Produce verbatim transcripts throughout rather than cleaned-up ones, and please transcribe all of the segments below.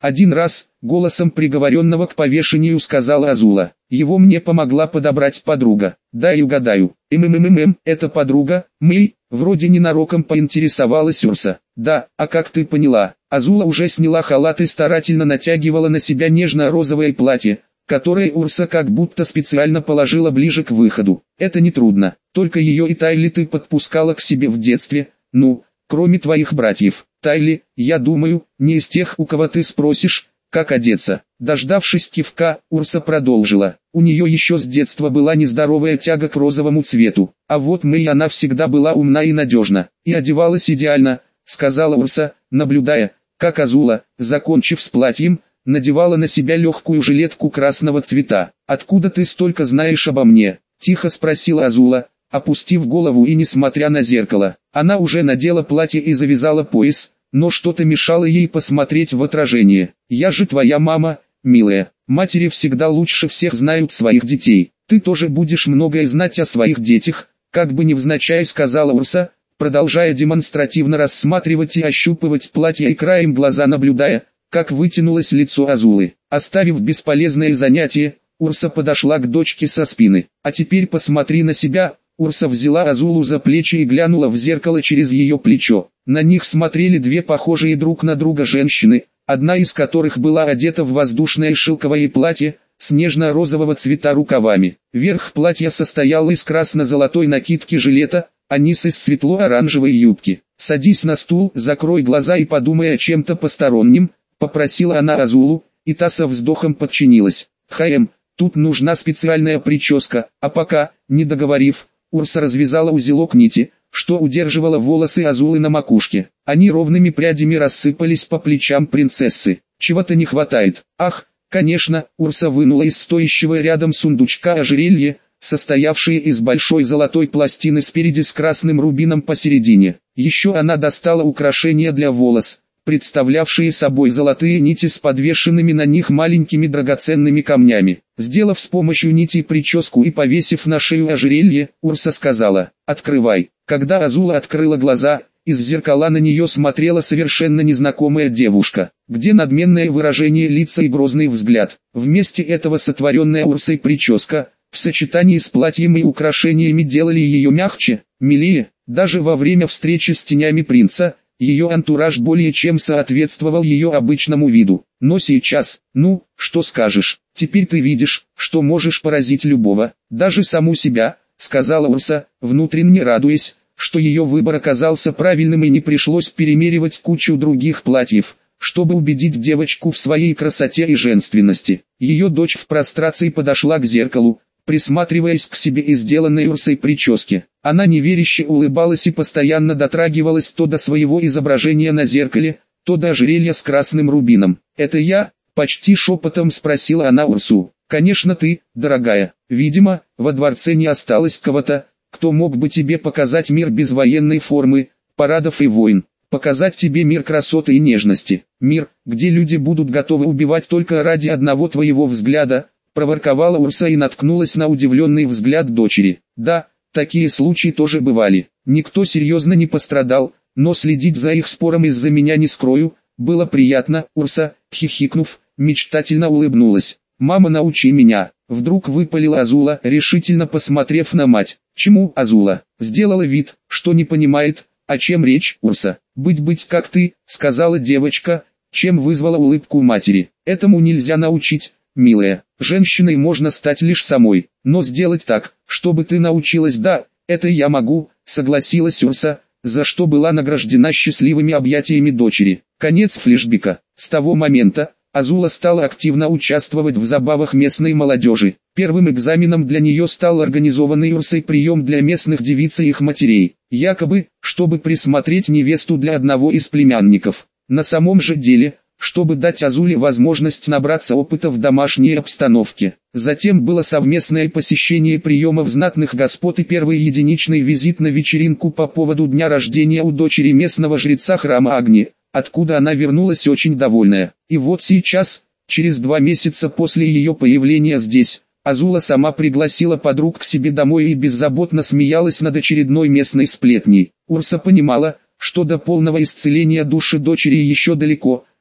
Один раз, голосом приговоренного к повешению сказала Азула. Его мне помогла подобрать подруга. Дай угадаю. ММММ, это подруга, мы, вроде ненароком поинтересовалась Урса. Да, а как ты поняла? Азула уже сняла халат и старательно натягивала на себя нежно-розовое платье, которое Урса как будто специально положила ближе к выходу. Это нетрудно, только ее и Тайли ты подпускала к себе в детстве, ну, кроме твоих братьев. Тайли, я думаю, не из тех, у кого ты спросишь, как одеться. Дождавшись кивка, Урса продолжила. У нее еще с детства была нездоровая тяга к розовому цвету. А вот Мэй, она всегда была умна и надежна, и одевалась идеально, сказала Урса, наблюдая, как Азула, закончив с платьем, надевала на себя легкую жилетку красного цвета. «Откуда ты столько знаешь обо мне?» – тихо спросила Азула, опустив голову и несмотря на зеркало. Она уже надела платье и завязала пояс, но что-то мешало ей посмотреть в отражение. «Я же твоя мама, милая. Матери всегда лучше всех знают своих детей. Ты тоже будешь многое знать о своих детях», как бы невзначай сказала Урса, продолжая демонстративно рассматривать и ощупывать платье и краем глаза наблюдая, как вытянулось лицо Азулы. Оставив бесполезное занятие, Урса подошла к дочке со спины. «А теперь посмотри на себя». Урса взяла Азулу за плечи и глянула в зеркало через ее плечо. На них смотрели две похожие друг на друга женщины, одна из которых была одета в воздушное шелковое платье, с нежно-розового цвета рукавами. Верх платья состоял из красно-золотой накидки жилета, а низ из светло-оранжевой юбки. «Садись на стул, закрой глаза и подумай о чем-то постороннем», попросила она Азулу, и та со вздохом подчинилась. «Хаем, тут нужна специальная прическа», а пока, не договорив, Урса развязала узелок нити, что удерживало волосы Азулы на макушке. Они ровными прядями рассыпались по плечам принцессы. «Чего-то не хватает». «Ах, конечно», Урса вынула из стоящего рядом сундучка ожерелье, состоявшее из большой золотой пластины спереди с красным рубином посередине. Еще она достала украшения для волос, представлявшие собой золотые нити с подвешенными на них маленькими драгоценными камнями. Сделав с помощью нитей прическу и повесив на шею ожерелье, Урса сказала: «Открывай». Когда Азула открыла глаза, из зеркала на нее смотрела совершенно незнакомая девушка, где надменное выражение лица и грозный взгляд. Вместе этого сотворенная Урсой прическа, в сочетании с платьем и украшениями делали ее мягче, милее. Даже во время встречи с тенями принца, ее антураж более чем соответствовал ее обычному виду. Но сейчас, ну, что скажешь, теперь ты видишь, что можешь поразить любого, даже саму себя, сказала Урса, внутренне радуясь, что ее выбор оказался правильным и не пришлось перемеривать кучу других платьев, чтобы убедить девочку в своей красоте и женственности. Ее дочь в прострации подошла к зеркалу, присматриваясь к себе и сделанной Урсой прическе. Она неверяще улыбалась и постоянно дотрагивалась то до своего изображения на зеркале, то до ожерелья с красным рубином. «Это я?» – почти шепотом спросила она Урсу. «Конечно ты, дорогая. Видимо, во дворце не осталось кого-то, кто мог бы тебе показать мир без военной формы, парадов и войн, показать тебе мир красоты и нежности, мир, где люди будут готовы убивать только ради одного твоего взгляда», проворковала Урса и наткнулась на удивленный взгляд дочери. «Да, такие случаи тоже бывали. Никто серьезно не пострадал, но следить за их спором из-за меня не скрою, было приятно». Урса, хихикнув, мечтательно улыбнулась. «Мама, научи меня», — вдруг выпалила Азула, решительно посмотрев на мать. «Чему?» Азула сделала вид, что не понимает, о чем речь. «Урса, быть-быть как ты», — сказала девочка, чем вызвала улыбку матери. «Этому нельзя научить, милая. Женщиной можно стать лишь самой, но сделать так, чтобы ты научилась, да, это я могу», согласилась Урса, за что была награждена счастливыми объятиями дочери. Конец флешбека. С того момента Азула стала активно участвовать в забавах местной молодежи. Первым экзаменом для нее стал организованный Урсой прием для местных девиц и их матерей, якобы, чтобы присмотреть невесту для одного из племянников. На самом же деле, чтобы дать Азуле возможность набраться опыта в домашней обстановке. Затем было совместное посещение приемов знатных господ и первый единичный визит на вечеринку по поводу дня рождения у дочери местного жреца храма Агни, откуда она вернулась очень довольная. И вот сейчас, через два месяца после ее появления здесь, Азула сама пригласила подруг к себе домой и беззаботно смеялась над очередной местной сплетней. Урса понимала, что до полного исцеления души дочери еще далеко,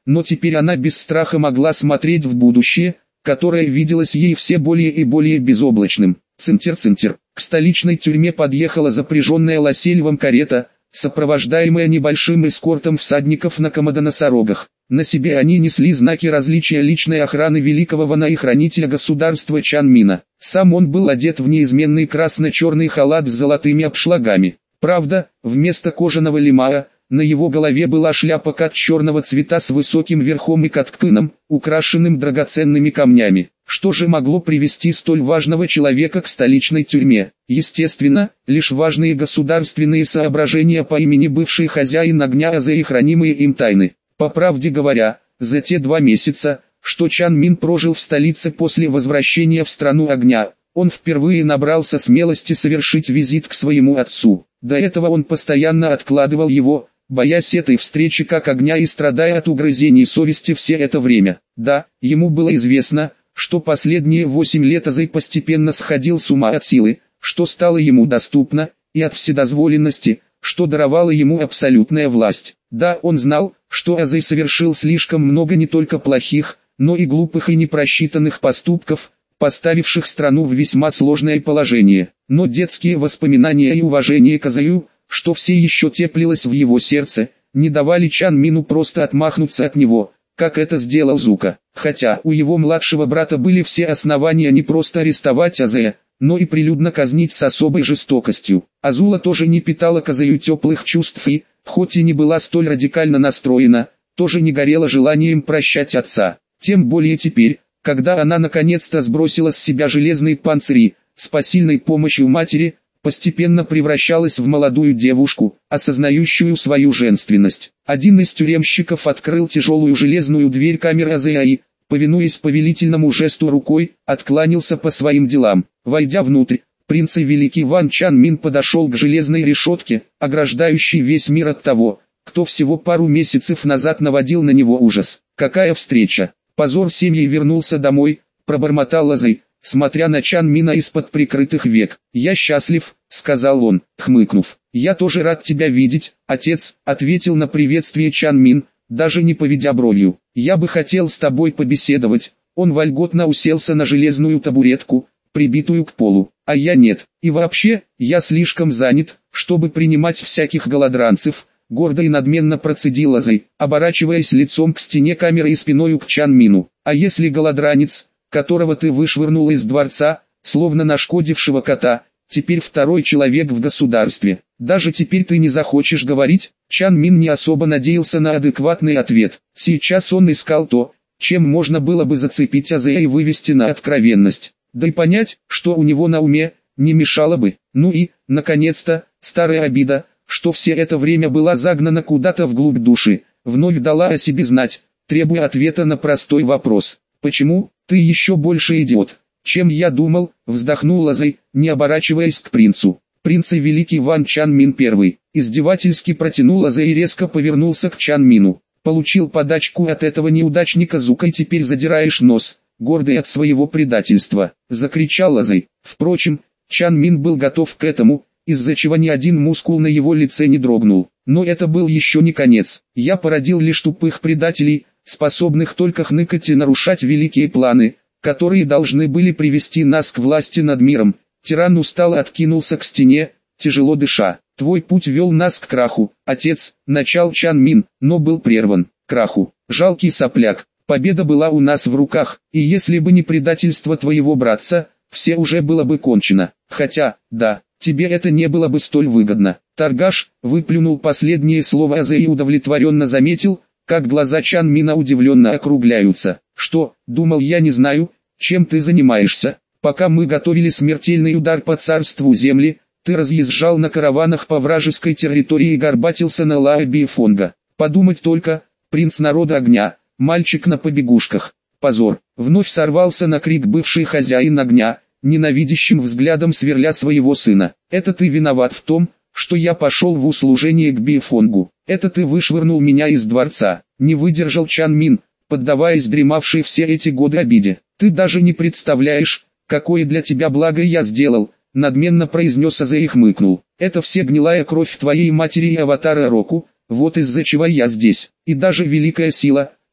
но теперь она без страха могла смотреть в будущее, которое виделось ей все более и более безоблачным. Цинтер-цинтер. К столичной тюрьме подъехала запряженная лосельвом карета, сопровождаемая небольшим эскортом всадников на комодоносорогах. На себе они несли знаки различия личной охраны великого вана и хранителя государства Чанмина. Сам он был одет в неизменный красно-черный халат с золотыми обшлагами. Правда, вместо кожаного лимаа, на его голове была шляпа кат черного цвета с высоким верхом и каткпыном, украшенным драгоценными камнями. Что же могло привести столь важного человека к столичной тюрьме? Естественно, лишь важные государственные соображения по имени бывший хозяин огня Азэ и хранимые им тайны. По правде говоря, за те два месяца, что Чан Мин прожил в столице после возвращения в страну огня, он впервые набрался смелости совершить визит к своему отцу. До этого он постоянно откладывал его, боясь этой встречи как огня и страдая от угрызений совести все это время. Да, ему было известно, что последние восемь лет Азэй постепенно сходил с ума от силы, что стало ему доступно, и от вседозволенности, что даровала ему абсолютная власть. Да, он знал, что Азэй совершил слишком много не только плохих, но и глупых и непросчитанных поступков, поставивших страну в весьма сложное положение. Но детские воспоминания и уважение к Азэю, что все еще теплилось в его сердце, не давали Чан Мину просто отмахнуться от него, как это сделал Зука. Хотя у его младшего брата были все основания не просто арестовать Азэя, но и прилюдно казнить с особой жестокостью. Азула тоже не питала к Азэю теплых чувств и, хоть и не была столь радикально настроена, тоже не горела желанием прощать отца. Тем более теперь, когда она наконец-то сбросила с себя железные панцири, с посильной помощью матери, постепенно превращалась в молодую девушку, осознающую свою женственность. Один из тюремщиков открыл тяжелую железную дверь камеры Азэя и, повинуясь повелительному жесту рукой, откланялся по своим делам. Войдя внутрь, принц и великий Ван Чан Мин подошел к железной решетке, ограждающей весь мир от того, кто всего пару месяцев назад наводил на него ужас. Какая встреча! Позор семьи вернулся домой, пробормотал Азэй, смотря на Чан Мина из-под прикрытых век. «Я счастлив», — сказал он, хмыкнув. «Я тоже рад тебя видеть, отец», — ответил на приветствие Чан Мин, даже не поведя бровью. «Я бы хотел с тобой побеседовать». Он вольготно уселся на железную табуретку, прибитую к полу. «А я нет. И вообще, я слишком занят, чтобы принимать всяких голодранцев», — гордо и надменно процедил Азэй, оборачиваясь лицом к стене камеры и спиною к Чан Мину. «А если голодранец, которого ты вышвырнул из дворца, словно нашкодившего кота, теперь второй человек в государстве? Даже теперь ты не захочешь говорить?» Чан Мин не особо надеялся на адекватный ответ. Сейчас он искал то, чем можно было бы зацепить Азэя и вывести на откровенность. Да и понять, что у него на уме, не мешало бы. Ну и, наконец-то, старая обида, что все это время была загнана куда-то вглубь души, вновь дала о себе знать, требуя ответа на простой вопрос. «Почему ты еще больше идиот, чем я думал?» — вздохнул Азэй, не оборачиваясь к принцу. «Принц и великий Ван Чан Мин первый», — издевательски протянул Азэй и резко повернулся к Чан Мину. «Получил подачку от этого неудачника Зука и теперь задираешь нос, гордый от своего предательства», — закричал Азэй. Впрочем, Чан Мин был готов к этому, из-за чего ни один мускул на его лице не дрогнул. Но это был еще не конец. «Я породил лишь тупых предателей, способных только хныкать и нарушать великие планы, которые должны были привести нас к власти над миром». Тиран устало откинулся к стене, тяжело дыша. «Твой путь вел нас к краху, отец», — начал Чан Мин, но был прерван. «Краху, жалкий сопляк, победа была у нас в руках, и если бы не предательство твоего братца, все уже было бы кончено. Хотя, да, тебе это не было бы столь выгодно». Торгаш выплюнул последнее слово Азэй и удовлетворенно заметил, как глаза Чан Мина удивленно округляются. «Что, думал я не знаю, чем ты занимаешься? Пока мы готовили смертельный удар по царству земли, ты разъезжал на караванах по вражеской территории и горбатился на Лаа Бифонга. Подумать только, принц народа огня, мальчик на побегушках. Позор!» Вновь сорвался на крик бывший хозяин огня, ненавидящим взглядом сверля своего сына. «Это ты виноват в том, что я пошел в услужение к Бифонгу. Это ты вышвырнул меня из дворца». Не выдержал Чан Мин, поддаваясь дремавшей все эти годы обиде. «Ты даже не представляешь, какое для тебя благо я сделал», — надменно произнес Азэй и хмыкнул. «Это все гнилая кровь твоей матери и аватара Року, вот из-за чего я здесь. И даже великая сила,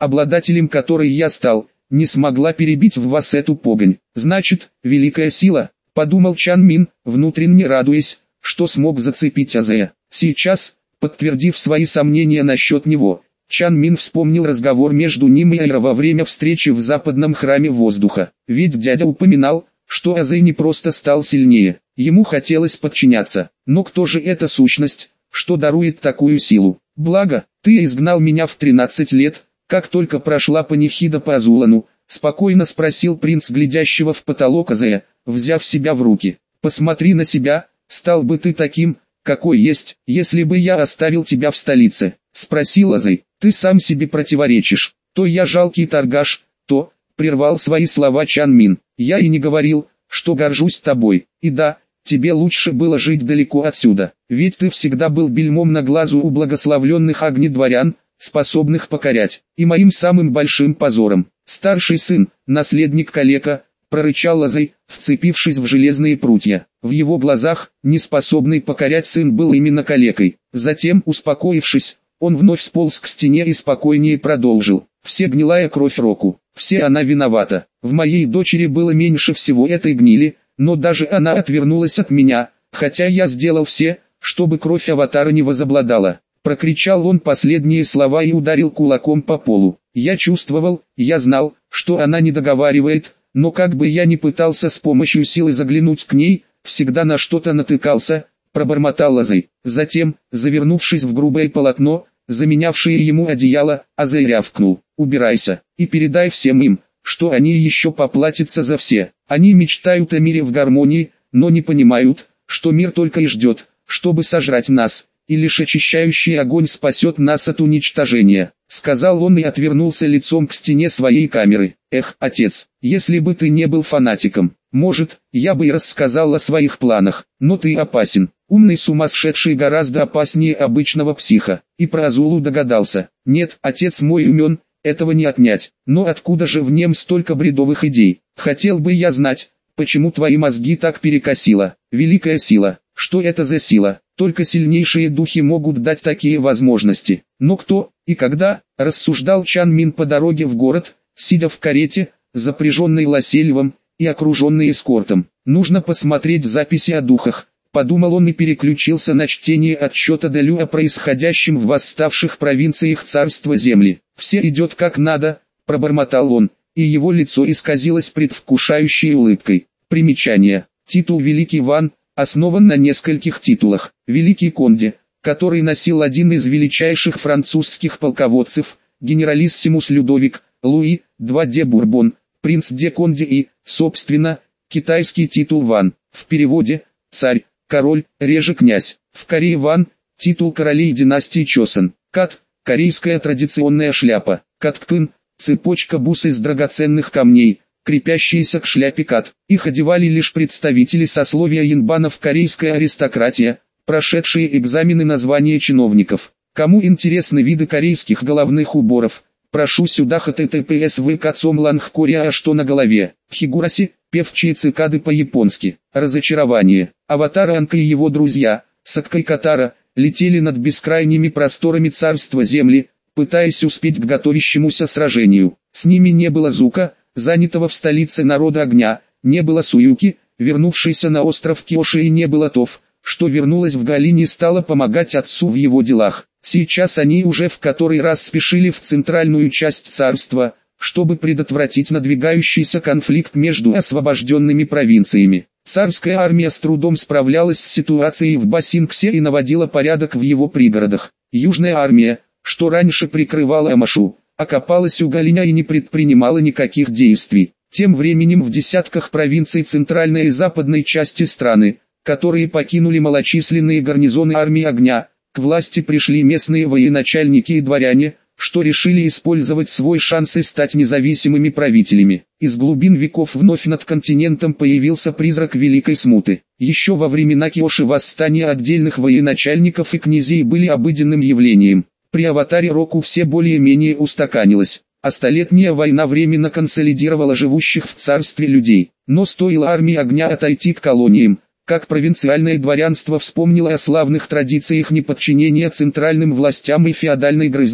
обладателем которой я стал, не смогла перебить в вас эту погонь. Значит, великая сила, подумал Чан Мин, внутренне радуясь, что смог зацепить Азея. Сейчас, подтвердив свои сомнения насчет него, Чан Мин вспомнил разговор между ним и Айро во время встречи в западном храме воздуха. Ведь дядя упоминал, что Азей не просто стал сильнее, ему хотелось подчиняться. Но кто же эта сущность, что дарует такую силу? Благо, ты изгнал меня в тринадцать лет, как только прошла панихида по Азулану, спокойно спросил принц глядящего в потолок Азея, взяв себя в руки. Посмотри на себя, стал бы ты таким, какой есть, если бы я оставил тебя в столице, спросил Азей. Ты сам себе противоречишь, то я жалкий торгаш, то, прервал свои слова Чан Мин, я и не говорил, что горжусь тобой, и да, тебе лучше было жить далеко отсюда, ведь ты всегда был бельмом на глазу у благословленных огнедворян, способных покорять, и моим самым большим позором. Старший сын, наследник калека, прорычал Азей, вцепившись в железные прутья. В его глазах, неспособный покорять сын был именно калекой. Затем, успокоившись, он вновь сполз к стене и спокойнее продолжил. Все гнилая кровь Року, все она виновата. В моей дочери было меньше всего этой гнили, но даже она отвернулась от меня, хотя я сделал все, чтобы кровь Аватара не возобладала. Прокричал он последние слова и ударил кулаком по полу. Я чувствовал, я знал, что она не договаривает, но как бы я ни пытался с помощью силы заглянуть к ней, всегда на что-то натыкался, пробормотал Азей. Затем, завернувшись в грубое полотно, заменявшее ему одеяло, Азей рявкнул: убирайся, и передай всем им, что они еще поплатятся за все. Они мечтают о мире в гармонии, но не понимают, что мир только и ждет, чтобы сожрать нас, и лишь очищающий огонь спасет нас от уничтожения, сказал он и отвернулся лицом к стене своей камеры. Эх, отец, если бы ты не был фанатиком, может, я бы и рассказал о своих планах, но ты опасен. Умный сумасшедший гораздо опаснее обычного психа. И про Азулу догадался. Нет, отец мой умен, этого не отнять. Но откуда же в нем столько бредовых идей? Хотел бы я знать, почему твои мозги так перекосило. Великая сила. Что это за сила? Только сильнейшие духи могут дать такие возможности. Но кто и когда, рассуждал Чан Мин по дороге в город, сидя в карете, запряженной лосельвом и окруженной эскортом. Нужно посмотреть записи о духах. Подумал он и переключился на чтение отчета Делю о происходящем в восставших провинциях царства земли. «Все идет как надо», — пробормотал он, и его лицо исказилось предвкушающей улыбкой. Примечание. Титул «Великий Ван» основан на нескольких титулах. Великий Конде, который носил один из величайших французских полководцев, генералиссимус Людовик, Луи, два де Бурбон, принц де Конде и, собственно, китайский титул Ван. В переводе «царь», «король», реже «князь». В Корее Ван – титул королей династии Чосон. Кат – корейская традиционная шляпа. Каткын – цепочка бус из драгоценных камней, крепящиеся к шляпе кат. Их одевали лишь представители сословия янбанов, корейская аристократия, прошедшие экзамены на звание чиновников. Кому интересны виды корейских головных уборов? Прошу сюда https vk.com/lang Korea, а что на голове? Хигураси, певчие цикады по-японски. Разочарование. Аватар Анка и его друзья, Сакка и Катара, летели над бескрайними просторами царства земли, пытаясь успеть к готовящемуся сражению. С ними не было Зука, занятого в столице народа огня, не было Суюки, вернувшейся на остров Киоши, и не было Тов, что вернулась в Галине и стала помогать отцу в его делах. Сейчас они уже в который раз спешили в центральную часть царства, чтобы предотвратить надвигающийся конфликт между освобожденными провинциями. Царская армия с трудом справлялась с ситуацией в Басинксе и наводила порядок в его пригородах. Южная армия, что раньше прикрывала Амашу, окопалась у Галиня и не предпринимала никаких действий. Тем временем в десятках провинций центральной и западной части страны, которые покинули малочисленные гарнизоны армии огня, к власти пришли местные военачальники и дворяне, что решили использовать свой шанс и стать независимыми правителями. Из глубин веков вновь над континентом появился призрак Великой Смуты. Еще во времена Киоши восстания отдельных военачальников и князей были обыденным явлением. При аватаре Року все более-менее устаканилось, а столетняя война временно консолидировала живущих в царстве людей. Но стоило армии огня отойти к колониям, как провинциальное дворянство вспомнило о славных традициях неподчинения центральным властям и феодальной грызне.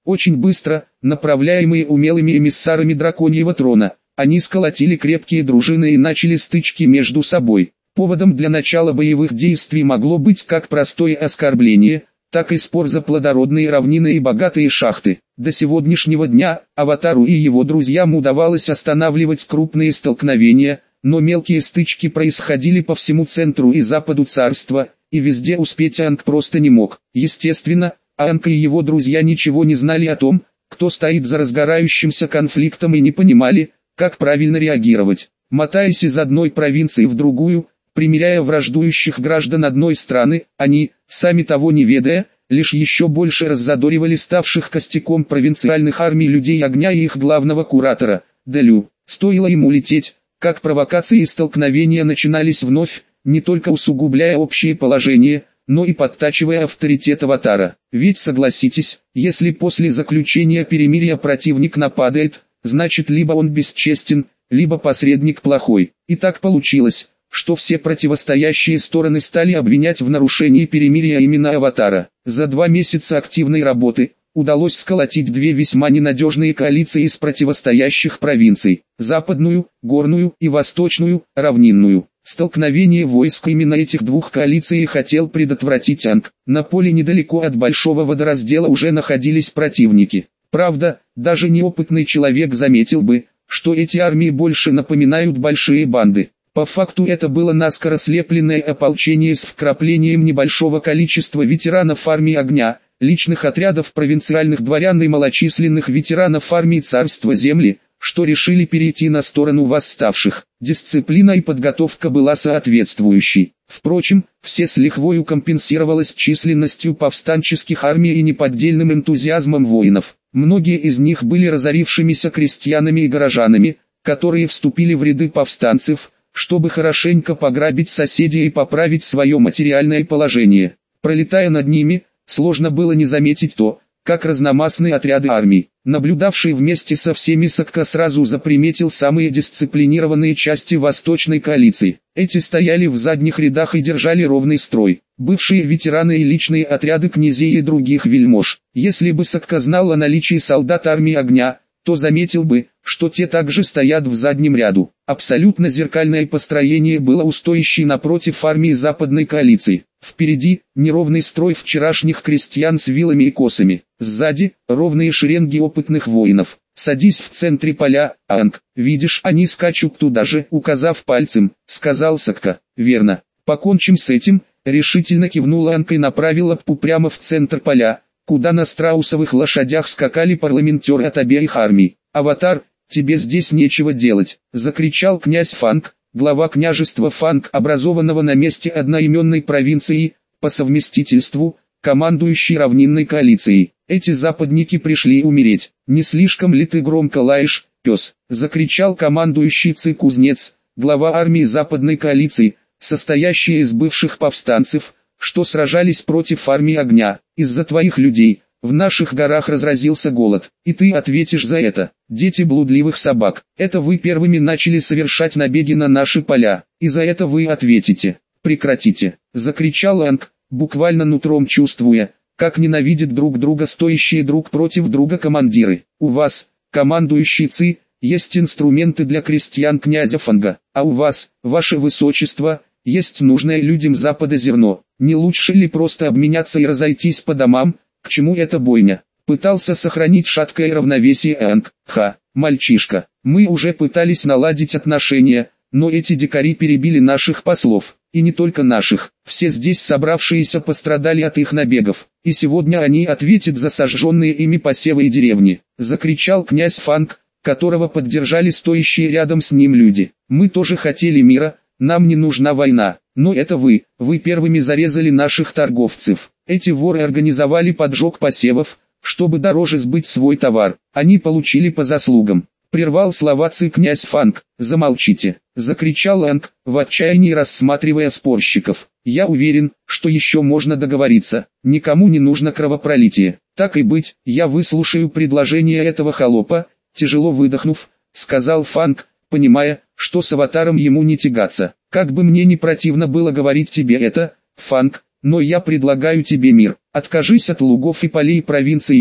Очень быстро, направляемые умелыми эмиссарами драконьего трона, они сколотили крепкие дружины и начали стычки между собой. Поводом для начала боевых действий могло быть как простое оскорбление, так и спор за плодородные равнины и богатые шахты. До сегодняшнего дня Аватару и его друзьям удавалось останавливать крупные столкновения, но мелкие стычки происходили по всему центру и западу царства, и везде успеть Аанг просто не мог. Естественно, Аанг и его друзья ничего не знали о том, кто стоит за разгорающимся конфликтом, и не понимали, как правильно реагировать. Мотаясь из одной провинции в другую, примиряя враждующих граждан одной страны, они, сами того не ведая, лишь еще больше раззадоривали ставших костяком провинциальных армий людей огня и их главного куратора, Делю. Стоило ему лететь, как провокации и столкновения начинались вновь, не только усугубляя общее положение, но и подтачивая авторитет Аватара. Ведь согласитесь, если после заключения перемирия противник нападает, значит либо он бесчестен, либо посредник плохой. И так получилось, что все противостоящие стороны стали обвинять в нарушении перемирия именно Аватара. За два месяца активной работы удалось сколотить две весьма ненадежные коалиции из противостоящих провинций: западную, горную, и восточную, равнинную. Столкновение войск именно этих двух коалиций хотел предотвратить Аанг. На поле недалеко от Большого водораздела уже находились противники. Правда, даже неопытный человек заметил бы, что эти армии больше напоминают большие банды. По факту это было наскоро слепленное ополчение с вкраплением небольшого количества ветеранов армии огня, личных отрядов провинциальных дворян и малочисленных ветеранов армии царства земли, что решили перейти на сторону восставших. Дисциплина и подготовка была соответствующей. Впрочем, все с лихвою компенсировалось численностью повстанческих армий и неподдельным энтузиазмом воинов. Многие из них были разорившимися крестьянами и горожанами, которые вступили в ряды повстанцев, чтобы хорошенько пограбить соседей и поправить свое материальное положение. Пролетая над ними, сложно было не заметить то, как разномастные отряды армий, наблюдавший вместе со всеми Сокка, сразу заприметил самые дисциплинированные части восточной коалиции. Эти стояли в задних рядах и держали ровный строй. Бывшие ветераны и личные отряды князей и других вельмож. Если бы Сокка знал о наличии солдат армии огня, то заметил бы, что те также стоят в заднем ряду. Абсолютно зеркальное построение было у стоящей напротив армии западной коалиции. Впереди неровный строй вчерашних крестьян с вилами и косами. Сзади ровные шеренги опытных воинов. Садись в центре поля, Аанг. Видишь, они скачут туда же, указав пальцем, сказал Сокка. Верно. Покончим с этим, решительно кивнула Аанг и направила Ппу прямо в центр поля, куда на страусовых лошадях скакали парламентеры от обеих армий. «Аватар, тебе здесь нечего делать», — закричал князь Фанг, глава княжества Фанг, образованного на месте одноименной провинции, по совместительству, командующий равнинной коалицией. «Эти западники пришли умереть. Не слишком ли ты громко лаешь, пес?» — закричал командующий Ци-кузнец, глава армии западной коалиции, состоящая из бывших повстанцев, что сражались против армии огня. «Из-за твоих людей в наших горах разразился голод, и ты ответишь за это. Дети блудливых собак, это вы первыми начали совершать набеги на наши поля, и за это вы ответите. Прекратите!» — закричал Аанг, буквально нутром чувствуя, как ненавидят друг друга стоящие друг против друга командиры. «У вас, командующий Ци, есть инструменты для крестьян князя Фанга, а у вас, ваше высочество, есть нужное людям Запада зерно. Не лучше ли просто обменяться и разойтись по домам? К чему эта бойня?» Пытался сохранить шаткое равновесие Аанг. «Ха, мальчишка, мы уже пытались наладить отношения, но эти дикари перебили наших послов, и не только наших. Все здесь собравшиеся пострадали от их набегов, и сегодня они ответят за сожженные ими посевы и деревни», — закричал князь Фанг, которого поддержали стоящие рядом с ним люди. «Мы тоже хотели мира, нам не нужна война, но это вы, вы первыми зарезали наших торговцев. Эти воры организовали поджог посевов, чтобы дороже сбыть свой товар. Они получили по заслугам». Прервал слова Ци князь Фанг. «Замолчите!» — закричал Аанг, в отчаянии рассматривая спорщиков. «Я уверен, что еще можно договориться. Никому не нужно кровопролитие. Так и быть, я выслушаю предложение этого холопа», — тяжело выдохнув, сказал Фанг, понимая, что с Аватаром ему не тягаться. «Как бы мне не противно было говорить тебе это, Фанг, но я предлагаю тебе мир. Откажись от лугов и полей провинции Юй,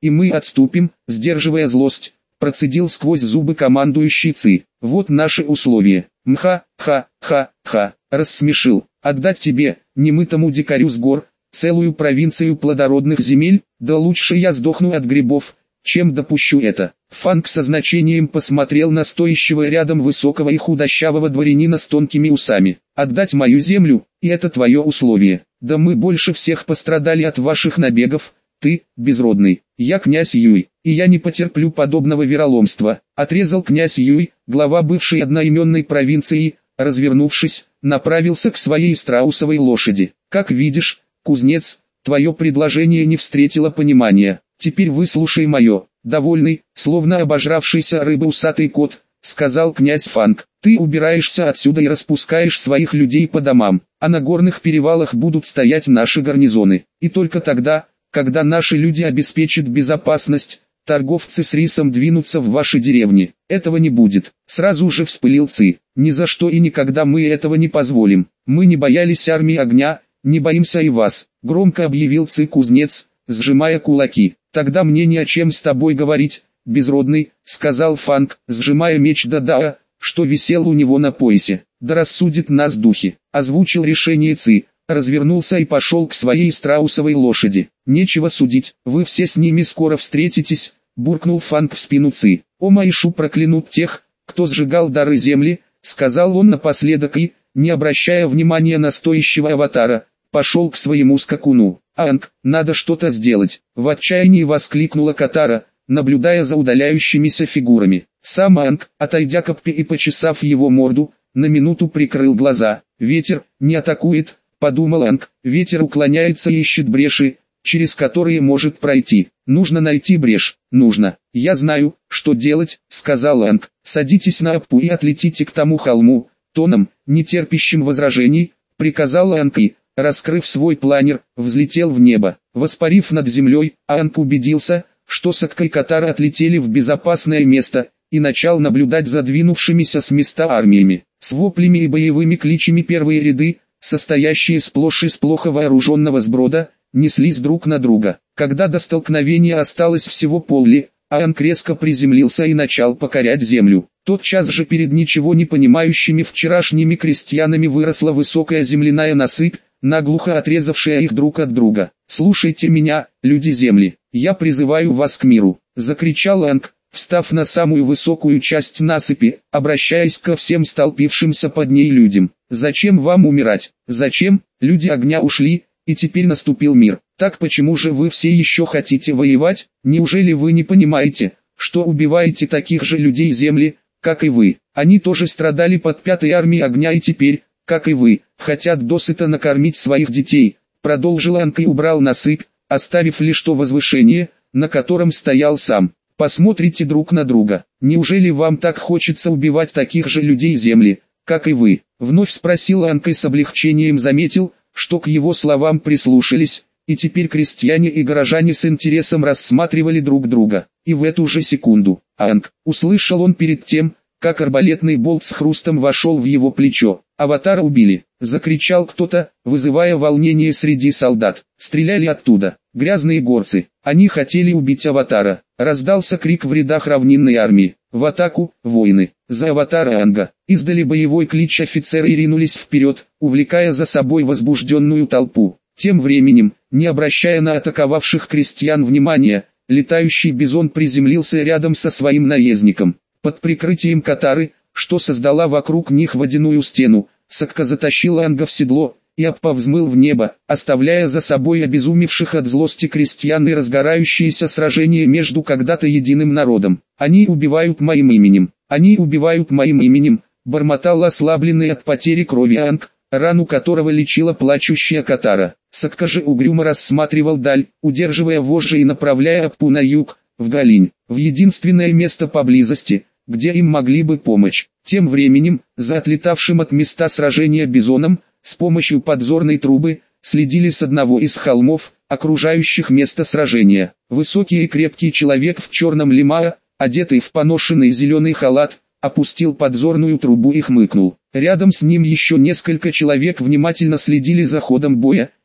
и мы отступим, сдерживая злость, процедил сквозь зубы командующий Ци. Вот наши условия. Мха, ха, ха, ха, рассмешил. Отдать тебе, немытому дикарю с гор, целую провинцию плодородных земель, да лучше я сдохну от грибов, чем допущу это. Фанг со значением посмотрел на стоящего рядом высокого и худощавого дворянина с тонкими усами. Отдать мою землю, и это твое условие. Да мы больше всех пострадали от ваших набегов, ты, безродный. Я князь Юй, и я не потерплю подобного вероломства. Отрезал князь Юй, глава бывшей одноименной провинции, развернувшись, направился к своей страусовой лошади. Как видишь, кузнец, твое предложение не встретило понимания. Теперь выслушай мое. Довольный, словно обожравшийся рыбы усатый кот, сказал князь Фанг. Ты убираешься отсюда и распускаешь своих людей по домам, а на горных перевалах будут стоять наши гарнизоны. И только тогда, когда наши люди обеспечат безопасность, торговцы с рисом двинутся в ваши деревни. Этого не будет. Сразу же вспылил Ци. Ни за что и никогда мы этого не позволим. Мы не боялись армии огня, не боимся и вас, громко объявил Ци кузнец, сжимая кулаки. Тогда мне не о чем с тобой говорить, безродный, сказал Фанг, сжимая меч Дадаа, что висел у него на поясе. Да рассудит нас духи. Озвучил решение Ци, развернулся и пошел к своей страусовой лошади. Нечего судить, вы все с ними скоро встретитесь, буркнул Фанг в спину Ци. О Майшу проклянут тех, кто сжигал дары земли, сказал он напоследок и, не обращая внимания на стоящего аватара, пошел к своему скакуну. «Анг, надо что-то сделать!» — в отчаянии воскликнула Катара, наблюдая за удаляющимися фигурами. Сам Анг, отойдя к Аппе и почесав его морду, на минуту прикрыл глаза. «Ветер не атакует», — подумал Анг, — «ветер уклоняется и ищет бреши, через которые может пройти. Нужно найти брешь, нужно. Я знаю, что делать», — сказал Анг. «Садитесь на Аппу и отлетите к тому холму», — тоном, не терпящим возражений, приказал Анг и, раскрыв свой планер, взлетел в небо. Воспарив над землей, Анг убедился, что Сокка и Катара отлетели в безопасное место, и начал наблюдать за двинувшимися с места армиями. С воплями и боевыми кличами первые ряды, состоящие сплошь из плохо вооруженного сброда, неслись друг на друга. Когда до столкновения осталось всего полли, Анг резко приземлился и начал покорять землю. Тотчас же перед ничего не понимающими вчерашними крестьянами выросла высокая земляная насыпь, наглухо отрезавшая их друг от друга. «Слушайте меня, люди земли, я призываю вас к миру», — закричал Анг, встав на самую высокую часть насыпи, обращаясь ко всем столпившимся под ней людям. «Зачем вам умирать? Зачем? Люди огня ушли, и теперь наступил мир. Так почему же вы все еще хотите воевать? Неужели вы не понимаете, что убиваете таких же людей земли, как и вы? Они тоже страдали под пятой армией огня и теперь, как и вы, хотят досыта накормить своих детей», — продолжил Анг и убрал насыпь, оставив лишь то возвышение, на котором стоял сам. «Посмотрите друг на друга. Неужели вам так хочется убивать таких же людей земли, как и вы?» — вновь спросил Анг и с облегчением заметил, что к его словам прислушались, и теперь крестьяне и горожане с интересом рассматривали друг друга. И в эту же секунду, Анг, услышал он перед тем, как арбалетный болт с хрустом вошел в его плечо. «Аватара убили!» — закричал кто-то, вызывая волнение среди солдат. «Стреляли оттуда! Грязные горцы! Они хотели убить Аватара!» Раздался крик в рядах равнинной армии. «В атаку, воины! За Аватара Анга!» Издали боевой клич офицеры и ринулись вперед, увлекая за собой возбужденную толпу. Тем временем, не обращая на атаковавших крестьян внимания, летающий бизон приземлился рядом со своим наездником. Под прикрытием Катары, что создала вокруг них водяную стену, Сокка затащил Анга в седло, и Аппа взмыл в небо, оставляя за собой обезумевших от злости крестьян и разгорающееся сражение между когда-то единым народом. «Они убивают моим именем, они убивают моим именем», бормотал ослабленный от потери крови Анг, рану которого лечила плачущая Катара. Сокка же угрюмо рассматривал даль, удерживая вожжи и направляя Аппу на юг, в Галинь, в единственное место поблизости, где им могли бы помочь. Тем временем, за отлетавшим от места сражения бизоном, с помощью подзорной трубы, следили с одного из холмов, окружающих место сражения. Высокий и крепкий человек в черном лимаа, одетый в поношенный зеленый халат, опустил подзорную трубу и хмыкнул. Рядом с ним еще несколько человек внимательно следили за ходом боя,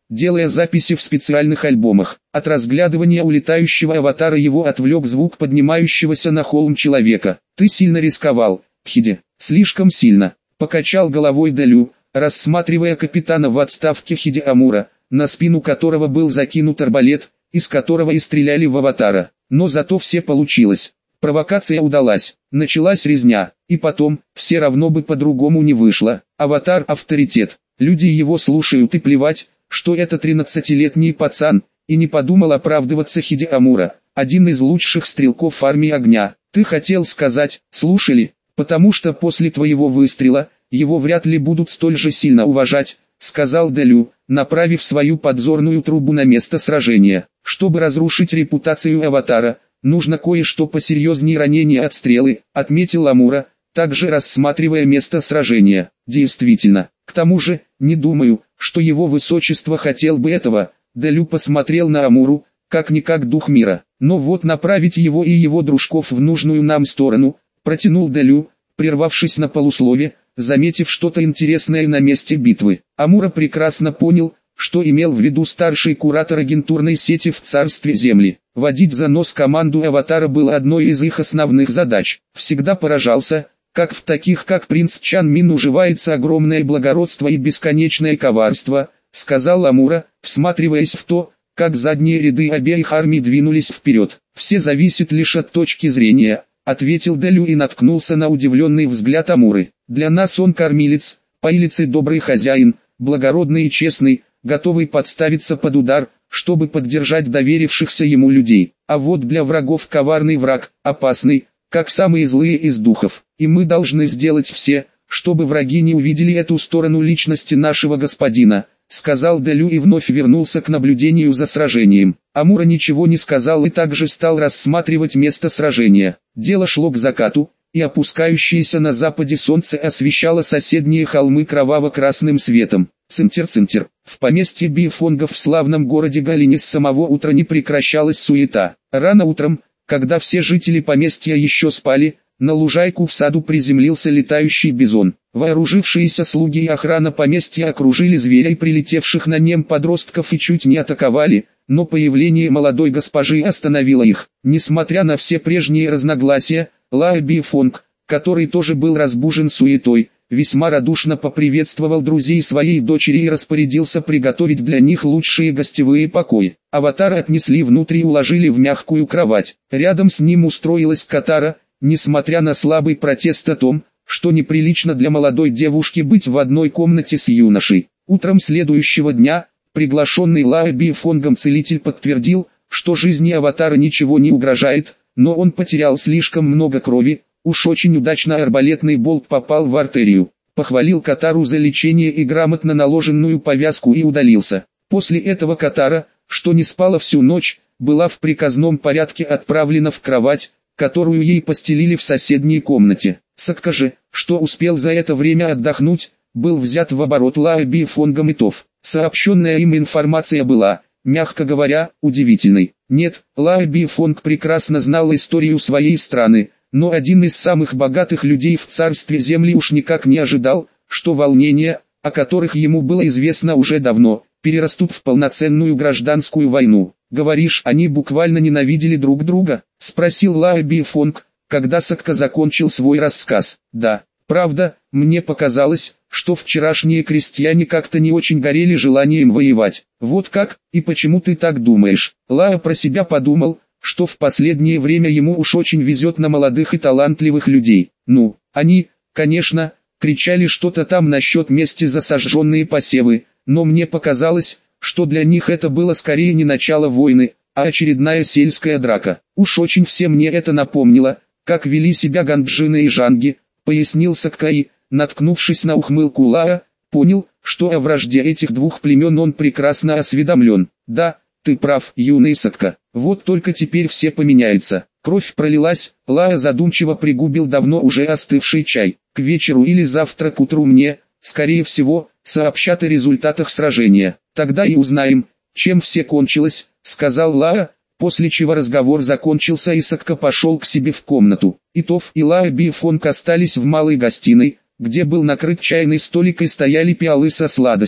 делая записи в специальных альбомах. От разглядывания улетающего аватара его отвлек звук поднимающегося на холм человека. «Ты сильно рисковал, Хиде, слишком сильно», — покачал головой Делю, рассматривая капитана в отставке Хиде Амура, на спину которого был закинут арбалет, из которого и стреляли в аватара. Но зато все получилось. Провокация удалась, началась резня, и потом, все равно бы по-другому не вышло. Аватар – авторитет, люди его слушают и плевать, что это тринадцатилетний пацан, и не подумал оправдываться Хиде Амура, один из лучших стрелков армии огня. Ты хотел сказать, слушали, потому что после твоего выстрела, его вряд ли будут столь же сильно уважать, сказал Делю, направив свою подзорную трубу на место сражения. Чтобы разрушить репутацию аватара, нужно кое-что посерьезнее ранения от стрелы, отметил Амура, также рассматривая место сражения. Действительно, к тому же, не думаю, что его высочество хотел бы этого. Делю посмотрел на Амуру, как-никак дух мира. Но вот направить его и его дружков в нужную нам сторону, протянул Делю, прервавшись на полуслове, заметив что-то интересное на месте битвы. Амура прекрасно понял, что имел в виду старший куратор агентурной сети в царстве Земли. Водить за нос команду аватара было одной из их основных задач. Всегда поражался, как в таких как принц Чан Мин уживается огромное благородство и бесконечное коварство, сказал Амура, всматриваясь в то, как задние ряды обеих армий двинулись вперед. Все зависит лишь от точки зрения, ответил Делю и наткнулся на удивленный взгляд Амуры. Для нас он кормилец, поилец и добрый хозяин, благородный и честный, готовый подставиться под удар, чтобы поддержать доверившихся ему людей. А вот для врагов коварный враг, опасный, как самые злые из духов. И мы должны сделать все, чтобы враги не увидели эту сторону личности нашего господина, сказал Делю и вновь вернулся к наблюдению за сражением. Амура ничего не сказал и также стал рассматривать место сражения. Дело шло к закату, и опускающееся на западе солнце освещало соседние холмы кроваво-красным светом. Цинтер-цинтер. В поместье Бифонгов в славном городе Галине с самого утра не прекращалась суета. Рано утром, когда все жители поместья еще спали, на лужайку в саду приземлился летающий бизон. Вооружившиеся слуги и охрана поместья окружили зверя и прилетевших на нем подростков и чуть не атаковали, но появление молодой госпожи остановило их. Несмотря на все прежние разногласия, Лао Бифонг, который тоже был разбужен суетой, весьма радушно поприветствовал друзей своей дочери и распорядился приготовить для них лучшие гостевые покои. Аватара отнесли внутрь и уложили в мягкую кровать. Рядом с ним устроилась Катара, несмотря на слабый протест о том, что неприлично для молодой девушки быть в одной комнате с юношей. Утром следующего дня, приглашенный Лао Бифонгом целитель подтвердил, что жизни аватара ничего не угрожает, но он потерял слишком много крови, уж очень удачно арбалетный болт попал в артерию. Похвалил Катару за лечение и грамотно наложенную повязку и удалился. После этого Катара, что не спала всю ночь, была в приказном порядке отправлена в кровать, которую ей постелили в соседней комнате. Сакка же, что успел за это время отдохнуть, был взят в оборот Лао Бифонгом и Тов. Сообщенная им информация была, мягко говоря, удивительной. Нет, Лао Бифонг прекрасно знал историю своей страны, но один из самых богатых людей в царстве Земли уж никак не ожидал, что волнения, о которых ему было известно уже давно, перерастут в полноценную гражданскую войну. «Говоришь, они буквально ненавидели друг друга?» — спросил Лао Бифонг, когда Сакка закончил свой рассказ. «Да, правда, мне показалось, что вчерашние крестьяне как-то не очень горели желанием воевать. Вот как, и почему ты так думаешь?» Лао про себя подумал, что в последнее время ему уж очень везет на молодых и талантливых людей. Ну, они, конечно, кричали что-то там насчет мести за сожженные посевы, но мне показалось, что для них это было скорее не начало войны, а очередная сельская драка. Уж очень все мне это напомнило, как вели себя ганджины и жанги, пояснил Саккаи, наткнувшись на ухмылку Лао, понял, что о вражде этих двух племен он прекрасно осведомлен. Да, ты прав, юный Сакка, вот только теперь все поменяется. Кровь пролилась, Лао задумчиво пригубил давно уже остывший чай. К вечеру или завтра к утру мне, скорее всего, сообщат о результатах сражения. Тогда и узнаем, чем все кончилось, сказал Лао, после чего разговор закончился и Сакка пошел к себе в комнату. И Тов и Лао Бифонг остались в малой гостиной, где был накрыт чайный столик и стояли пиалы со сладостями.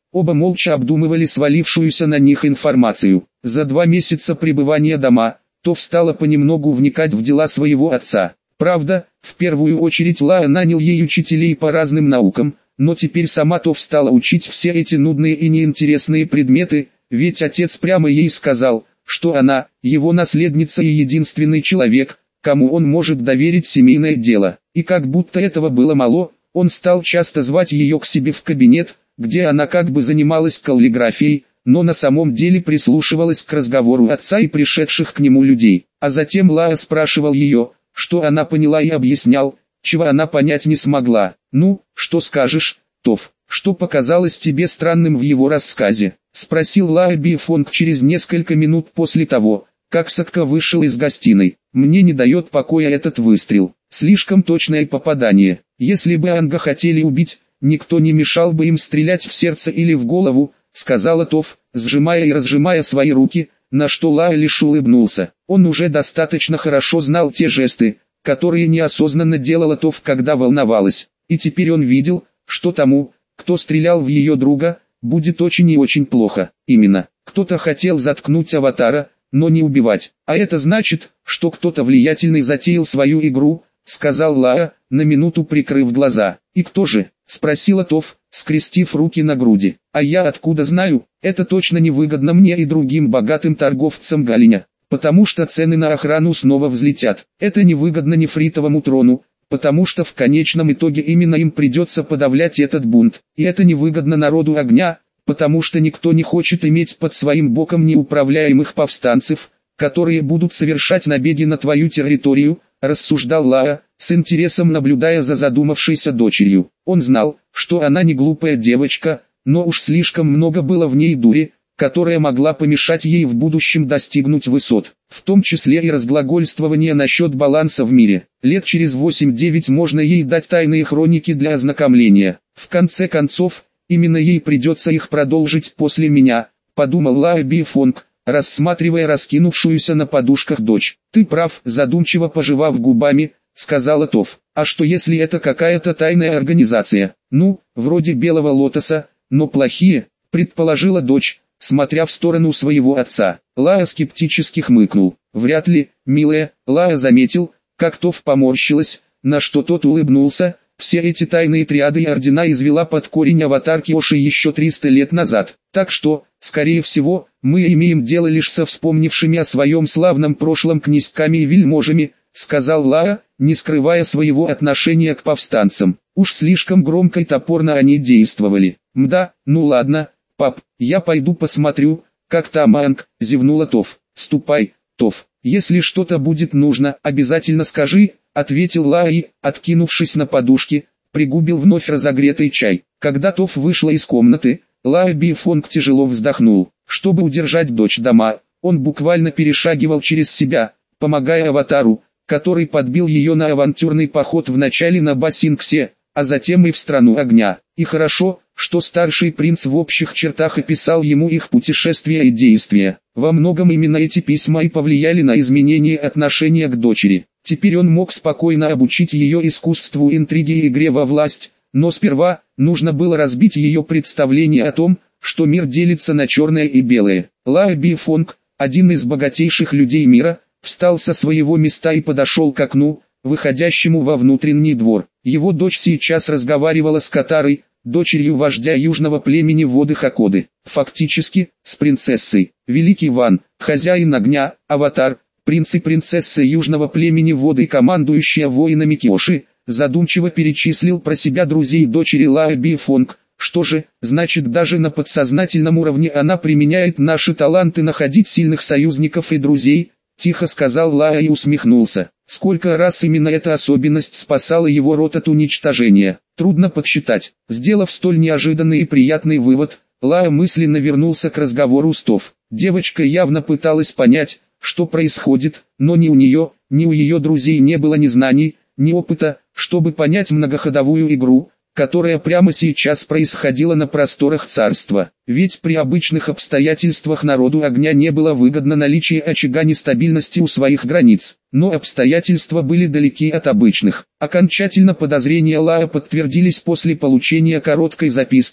Оба молча обдумывали свалившуюся на них информацию. За два месяца пребывания дома, Тоф стала понемногу вникать в дела своего отца. Правда, в первую очередь Лая нанял ей учителей по разным наукам, но теперь сама Тоф стала учить все эти нудные и неинтересные предметы, ведь отец прямо ей сказал, что она, его наследница и единственный человек, кому он может доверить семейное дело. И как будто этого было мало, он стал часто звать ее к себе в кабинет, где она как бы занималась каллиграфией, но на самом деле прислушивалась к разговору отца и пришедших к нему людей. А затем Лая спрашивал ее, что она поняла, и объяснял, чего она понять не смогла. «Ну, что скажешь, Тоф, что показалось тебе странным в его рассказе?» — спросил Лая Бифонг через несколько минут после того, как Сакка вышел из гостиной. «Мне не дает покоя этот выстрел. Слишком точное попадание. Если бы Анга хотели убить, никто не мешал бы им стрелять в сердце или в голову», — сказала Тоф, сжимая и разжимая свои руки, на что Лая лишь улыбнулся. Он уже достаточно хорошо знал те жесты, которые неосознанно делала Тоф, когда волновалась. И теперь он видел, что тому, кто стрелял в ее друга, будет очень и очень плохо. Именно, кто-то хотел заткнуть Аватара, но не убивать. А это значит, что кто-то влиятельный затеял свою игру, сказал Лая, на минуту прикрыв глаза. «И кто же?» — спросила Тоф, скрестив руки на груди. «А я откуда знаю? Это точно невыгодно мне и другим богатым торговцам Галиня, потому что цены на охрану снова взлетят. Это невыгодно нефритовому трону, потому что в конечном итоге именно им придется подавлять этот бунт. И это невыгодно народу огня, потому что никто не хочет иметь под своим боком неуправляемых повстанцев, которые будут совершать набеги на твою территорию», — рассуждал Лая, с интересом наблюдая за задумавшейся дочерью. Он знал, что она не глупая девочка, но уж слишком много было в ней дури, которая могла помешать ей в будущем достигнуть высот, в том числе и разглагольствование насчет баланса в мире. Лет через восемь-девять можно ей дать тайные хроники для ознакомления. В конце концов, именно ей придется их продолжить после меня, подумал Лая Бифонг, рассматривая раскинувшуюся на подушках дочь. «Ты прав», — задумчиво пожевав губами, сказала Тоф. «А что если это какая-то тайная организация? Ну, вроде Белого Лотоса, но плохие», — предположила дочь, смотря в сторону своего отца. Лая скептически хмыкнул. «Вряд ли, милая», — Лая заметил, как Тоф поморщилась, на что тот улыбнулся. «Все эти тайные триады и ордена извела под корень аватар Киоши еще триста лет назад. Так что, скорее всего, мы имеем дело лишь со вспомнившими о своем славном прошлом князьками и вельможами», — сказал Лая, не скрывая своего отношения к повстанцам. Уж слишком громко и топорно они действовали. «Мда, ну ладно, пап, я пойду посмотрю, как там Анг», — зевнула Тоф. «Ступай, Тоф, если что-то будет нужно, обязательно скажи», — ответил Лая и, откинувшись на подушки, пригубил вновь разогретый чай. Когда Тоф вышла из комнаты, Лая Бифонг тяжело вздохнул. Чтобы удержать дочь дома, он буквально перешагивал через себя, помогая Аватару, который подбил ее на авантюрный поход вначале на Бассинксе, а затем и в Страну Огня. И хорошо, что старший принц в общих чертах описал ему их путешествия и действия. Во многом именно эти письма и повлияли на изменение отношения к дочери. Теперь он мог спокойно обучить ее искусству интриги и игре во власть, но сперва нужно было разбить ее представление о том, что мир делится на черное и белое. Лая Бифонг, один из богатейших людей мира, встал со своего места и подошел к окну, выходящему во внутренний двор. Его дочь сейчас разговаривала с Катарой, дочерью вождя южного племени воды Хакоды, фактически, с принцессой. Великий Ван, хозяин огня, Аватар, принц и принцесса южного племени воды и командующая воинами Киоши, задумчиво перечислил про себя друзей дочери Лая Бифонг. Что же, значит, даже на подсознательном уровне она применяет наши таланты находить сильных союзников и друзей, тихо сказал Лая и усмехнулся. Сколько раз именно эта особенность спасала его род от уничтожения, трудно подсчитать. Сделав столь неожиданный и приятный вывод, Лая мысленно вернулся к разговору с Тоф. Девочка явно пыталась понять, что происходит, но ни у нее, ни у ее друзей не было ни знаний, ни опыта, чтобы понять многоходовую игру, которая прямо сейчас происходила на просторах царства. Ведь при обычных обстоятельствах народу огня не было выгодно наличие очага нестабильности у своих границ. Но обстоятельства были далеки от обычных. Окончательно подозрения Лая подтвердились после получения короткой записки,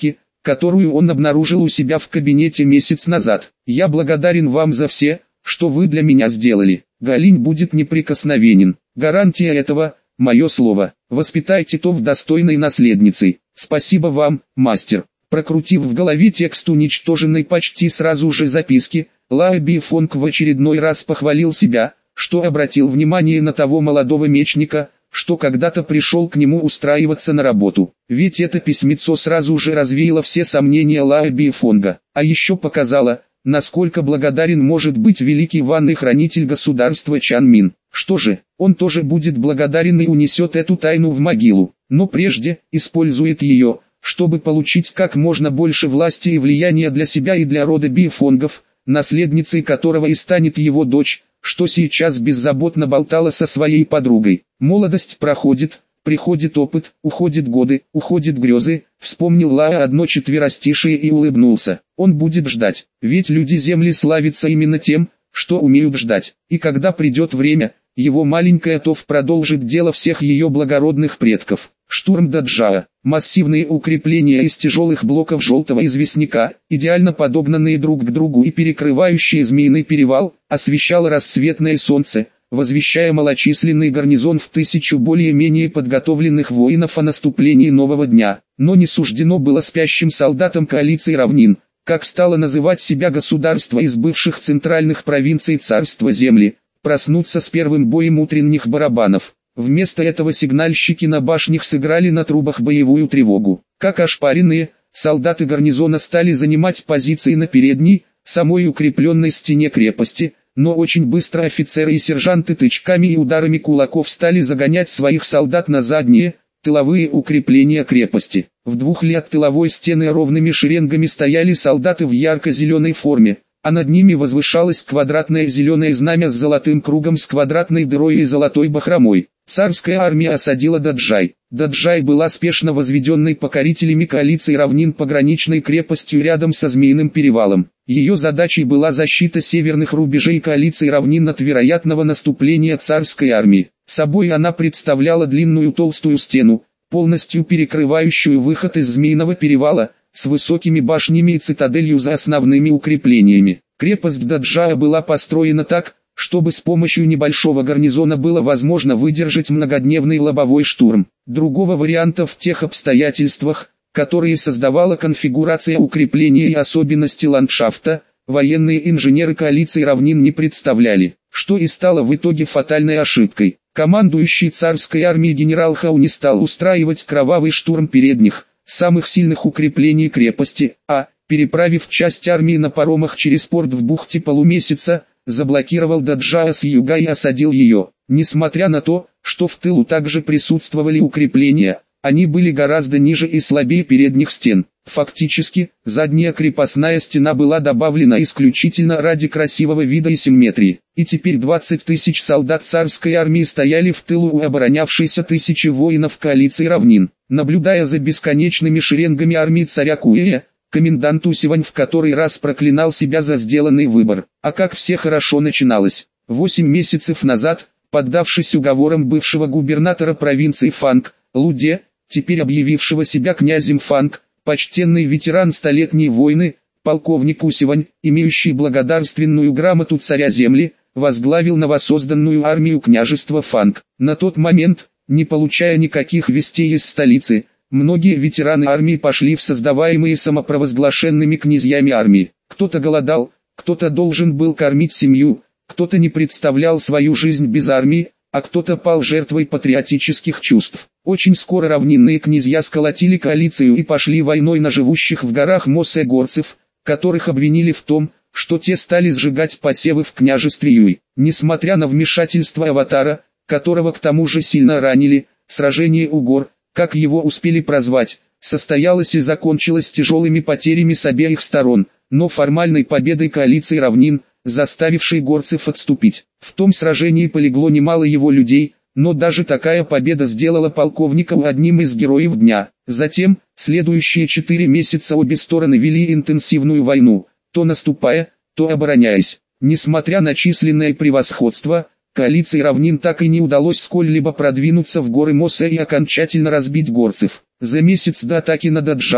которую он обнаружил у себя в кабинете месяц назад. «Я благодарен вам за все, что вы для меня сделали. Галинь будет неприкосновенен. Гарантия этого – мое слово. Воспитайте то в достойной наследницей. Спасибо вам, мастер». Прокрутив в голове текст уничтоженной почти сразу же записки, Лао Бифонг в очередной раз похвалил себя, что обратил внимание на того молодого мечника, что когда-то пришел к нему устраиваться на работу. Ведь это письмецо сразу же развеяло все сомнения Лао Бифонга, а еще показало, насколько благодарен может быть великий ванный хранитель государства Чан Мин. Что же, он тоже будет благодарен и унесет эту тайну в могилу, но прежде использует ее, чтобы получить как можно больше власти и влияния для себя и для рода Бифонгов, наследницей которого и станет его дочь, что сейчас беззаботно болтала со своей подругой. Молодость проходит, приходит опыт, уходят годы, уходят грезы, вспомнил Лао одно четверостишие и улыбнулся. Он будет ждать, ведь люди Земли славятся именно тем, что умеют ждать, и когда придет время, его маленькая Тов продолжит дело всех ее благородных предков. Штурм Даджаа. Массивные укрепления из тяжелых блоков желтого известняка, идеально подогнанные друг к другу и перекрывающие Змеиный перевал, освещало рассветное солнце, возвещая малочисленный гарнизон в тысячу более-менее подготовленных воинов о наступлении нового дня. Но не суждено было спящим солдатам коалиции равнин, как стало называть себя государство из бывших центральных провинций царства земли, проснуться с первым боем утренних барабанов. Вместо этого сигнальщики на башнях сыграли на трубах боевую тревогу. Как ошпаренные, солдаты гарнизона стали занимать позиции на передней, самой укрепленной стене крепости, но очень быстро офицеры и сержанты тычками и ударами кулаков стали загонять своих солдат на задние, тыловые укрепления крепости. В двух ли от тыловой стены ровными шеренгами стояли солдаты в ярко-зеленой форме, а над ними возвышалось квадратное зеленое знамя с золотым кругом с квадратной дырой и золотой бахромой. Царская армия осадила Даджай. Даджай была спешно возведенной покорителями коалиции равнин пограничной крепостью рядом со Змеиным перевалом. Ее задачей была защита северных рубежей коалиции равнин от вероятного наступления царской армии. Собой она представляла длинную толстую стену, полностью перекрывающую выход из Змеиного перевала, с высокими башнями и цитаделью за основными укреплениями. Крепость Даджая была построена так, чтобы с помощью небольшого гарнизона было возможно выдержать многодневный лобовой штурм. Другого варианта в тех обстоятельствах, которые создавала конфигурация укрепления и особенности ландшафта, военные инженеры коалиции равнин не представляли, что и стало в итоге фатальной ошибкой. Командующий царской армией генерал Хау не стал устраивать кровавый штурм передних, самых сильных укреплений крепости, а, переправив часть армии на паромах через порт в бухте Полумесяца, заблокировал Даджаа с юга и осадил ее. Несмотря на то, что в тылу также присутствовали укрепления, они были гораздо ниже и слабее передних стен. Фактически, задняя крепостная стена была добавлена исключительно ради красивого вида и симметрии. И теперь двадцать тысяч солдат царской армии стояли в тылу у оборонявшейся тысячи воинов коалиции равнин. Наблюдая за бесконечными шеренгами армии царя Куэя, комендант Усивань в который раз проклинал себя за сделанный выбор. А как все хорошо начиналось. Восемь месяцев назад, поддавшись уговорам бывшего губернатора провинции Фанг, Луде, теперь объявившего себя князем Фанг, почтенный ветеран Столетней войны, полковник Усивань, имеющий благодарственную грамоту царя земли, возглавил новосозданную армию княжества Фанг. На тот момент, не получая никаких вестей из столицы, многие ветераны армии пошли в создаваемые самопровозглашенными князьями армии. Кто-то голодал, кто-то должен был кормить семью, кто-то не представлял свою жизнь без армии, а кто-то пал жертвой патриотических чувств. Очень скоро равнинные князья сколотили коалицию и пошли войной на живущих в горах Мосе горцев, которых обвинили в том, что те стали сжигать посевы в княжестве Юй. Несмотря на вмешательство аватара, которого к тому же сильно ранили, сражение у гор, как его успели прозвать, состоялось и закончилось тяжелыми потерями с обеих сторон, но формальной победой коалиции равнин, заставившей горцев отступить. В том сражении полегло немало его людей, но даже такая победа сделала полковника одним из героев дня. Затем, следующие четыре месяца обе стороны вели интенсивную войну, то наступая, то обороняясь. Несмотря на численное превосходство, коалиции равнин так и не удалось сколь-либо продвинуться в горы Мосе и окончательно разбить горцев. За месяц до атаки на Даджаа,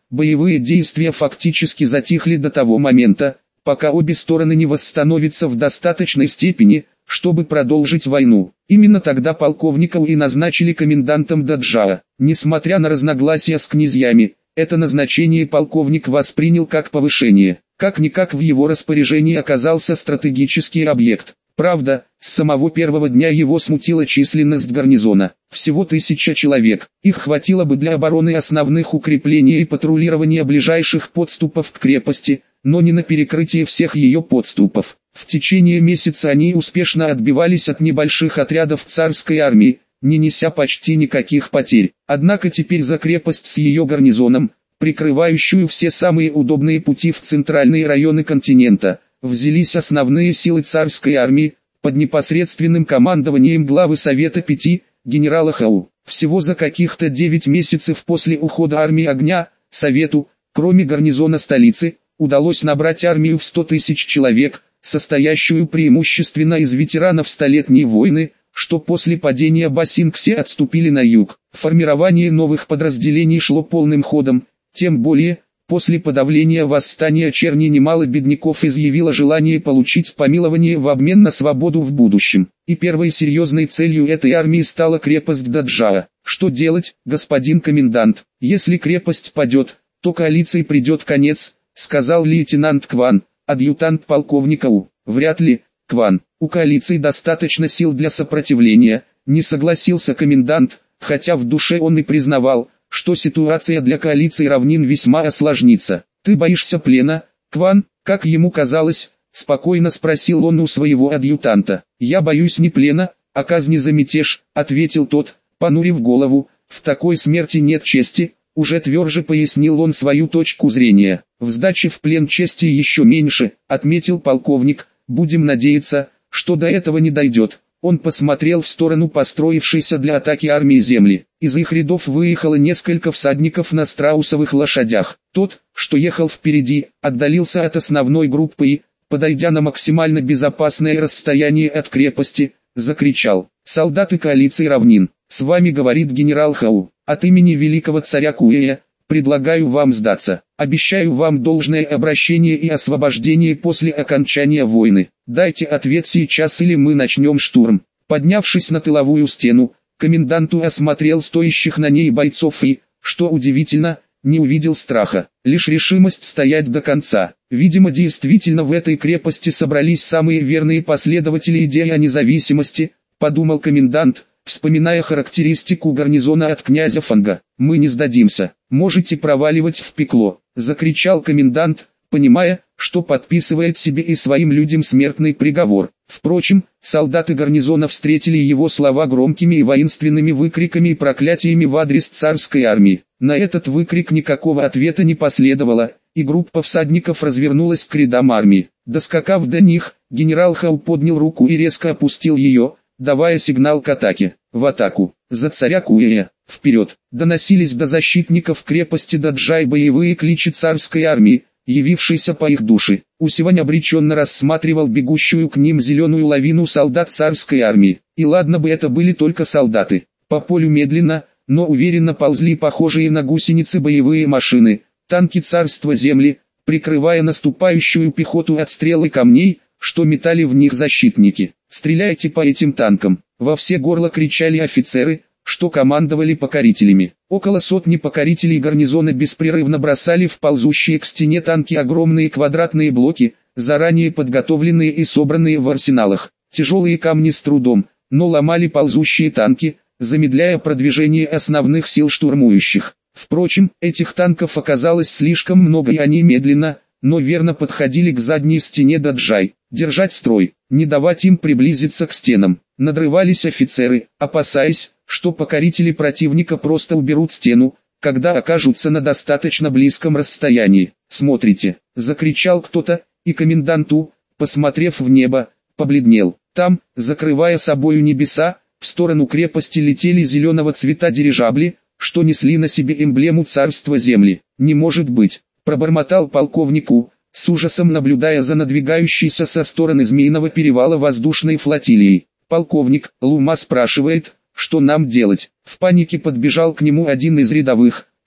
Боевые действия фактически затихли до того момента, пока обе стороны не восстановятся в достаточной степени, чтобы продолжить войну. Именно тогда полковника и назначили комендантом Даджаа. Несмотря на разногласия с князьями, это назначение полковник воспринял как повышение. Как-никак в его распоряжении оказался стратегический объект. Правда, с самого первого дня его смутила численность гарнизона. Всего тысяча человек. Их хватило бы для обороны основных укреплений и патрулирования ближайших подступов к крепости, но не на перекрытие всех ее подступов. В течение месяца они успешно отбивались от небольших отрядов царской армии, не неся почти никаких потерь. Однако теперь за крепость с ее гарнизоном, прикрывающую все самые удобные пути в центральные районы континента, взялись основные силы царской армии, под непосредственным командованием главы Совета Пяти, генерала Хау. Всего за каких-то девять месяцев после ухода армии огня, Совету, кроме гарнизона столицы, удалось набрать армию в сто тысяч человек, состоящую преимущественно из ветеранов Столетней войны, что после падения Басингси отступили на юг. Формирование новых подразделений шло полным ходом, тем более, после подавления восстания черни немало бедняков изъявило желание получить помилование в обмен на свободу в будущем. И первой серьезной целью этой армии стала крепость Даджаа. Что делать, господин комендант? Если крепость падет, то коалиции придет конец, сказал лейтенант Кван, адъютант полковника У. Вряд ли, Кван, у коалиции достаточно сил для сопротивления, не согласился комендант, хотя в душе он и признавал, что ситуация для коалиции равнин весьма осложнится. «Ты боишься плена, Кван?» — как ему казалось, спокойно спросил он у своего адъютанта. «Я боюсь не плена, а казни за мятеж», — ответил тот, понурив голову. «В такой смерти нет чести», — уже тверже пояснил он свою точку зрения. «В сдаче в плен чести еще меньше», — отметил полковник. «Будем надеяться, что до этого не дойдет». Он посмотрел в сторону построившейся для атаки армии земли. Из их рядов выехало несколько всадников на страусовых лошадях. Тот, что ехал впереди, отдалился от основной группы и, подойдя на максимально безопасное расстояние от крепости, закричал: «Солдаты коалиции равнин, с вами говорит генерал Хау. От имени великого царя Куэя, предлагаю вам сдаться. Обещаю вам должное обращение и освобождение после окончания войны. Дайте ответ сейчас, или мы начнем штурм». Поднявшись на тыловую стену, коменданту осмотрел стоящих на ней бойцов и, что удивительно, не увидел страха, лишь решимость стоять до конца. Видимо, действительно в этой крепости собрались самые верные последователи идеи о независимости, подумал комендант, вспоминая характеристику гарнизона от князя Фанга. «Мы не сдадимся, можете проваливать в пекло», — закричал комендант, понимая, что подписывает себе и своим людям смертный приговор. Впрочем, солдаты гарнизона встретили его слова громкими и воинственными выкриками и проклятиями в адрес царской армии. На этот выкрик никакого ответа не последовало, и группа всадников развернулась к рядам армии. Доскакав до них, генерал Хау поднял руку и резко опустил ее, давая сигнал к атаке. «В атаку! За царя Куэя! Вперед!» Доносились до защитников крепости Даджаа боевые кличи царской армии, явившейся по их душе. Усевань обреченно рассматривал бегущую к ним зеленую лавину солдат царской армии. И ладно бы это были только солдаты. По полю медленно, но уверенно ползли похожие на гусеницы боевые машины, танки царства земли, прикрывая наступающую пехоту от стрел и камней, что метали в них защитники. «Стреляйте по этим танкам!» Во все горла кричали офицеры, что командовали покорителями. Около сотни покорителей гарнизона беспрерывно бросали в ползущие к стене танки огромные квадратные блоки, заранее подготовленные и собранные в арсеналах. Тяжелые камни с трудом, но ломали ползущие танки, замедляя продвижение основных сил штурмующих. Впрочем, этих танков оказалось слишком много, и они медленно, но верно подходили к задней стене Даджаа. Держать строй, не давать им приблизиться к стенам. Надрывались офицеры, опасаясь, что покорители противника просто уберут стену, когда окажутся на достаточно близком расстоянии. «Смотрите!» — закричал кто-то, и коменданту, посмотрев в небо, побледнел. Там, закрывая собою небеса, в сторону крепости летели зеленого цвета дирижабли, что несли на себе эмблему царства земли. «Не может быть!» — пробормотал полковнику, с ужасом наблюдая за надвигающейся со стороны Змеиного перевала воздушной флотилией. «Полковник, Лума спрашивает, что нам делать?» В панике подбежал к нему один из рядовых,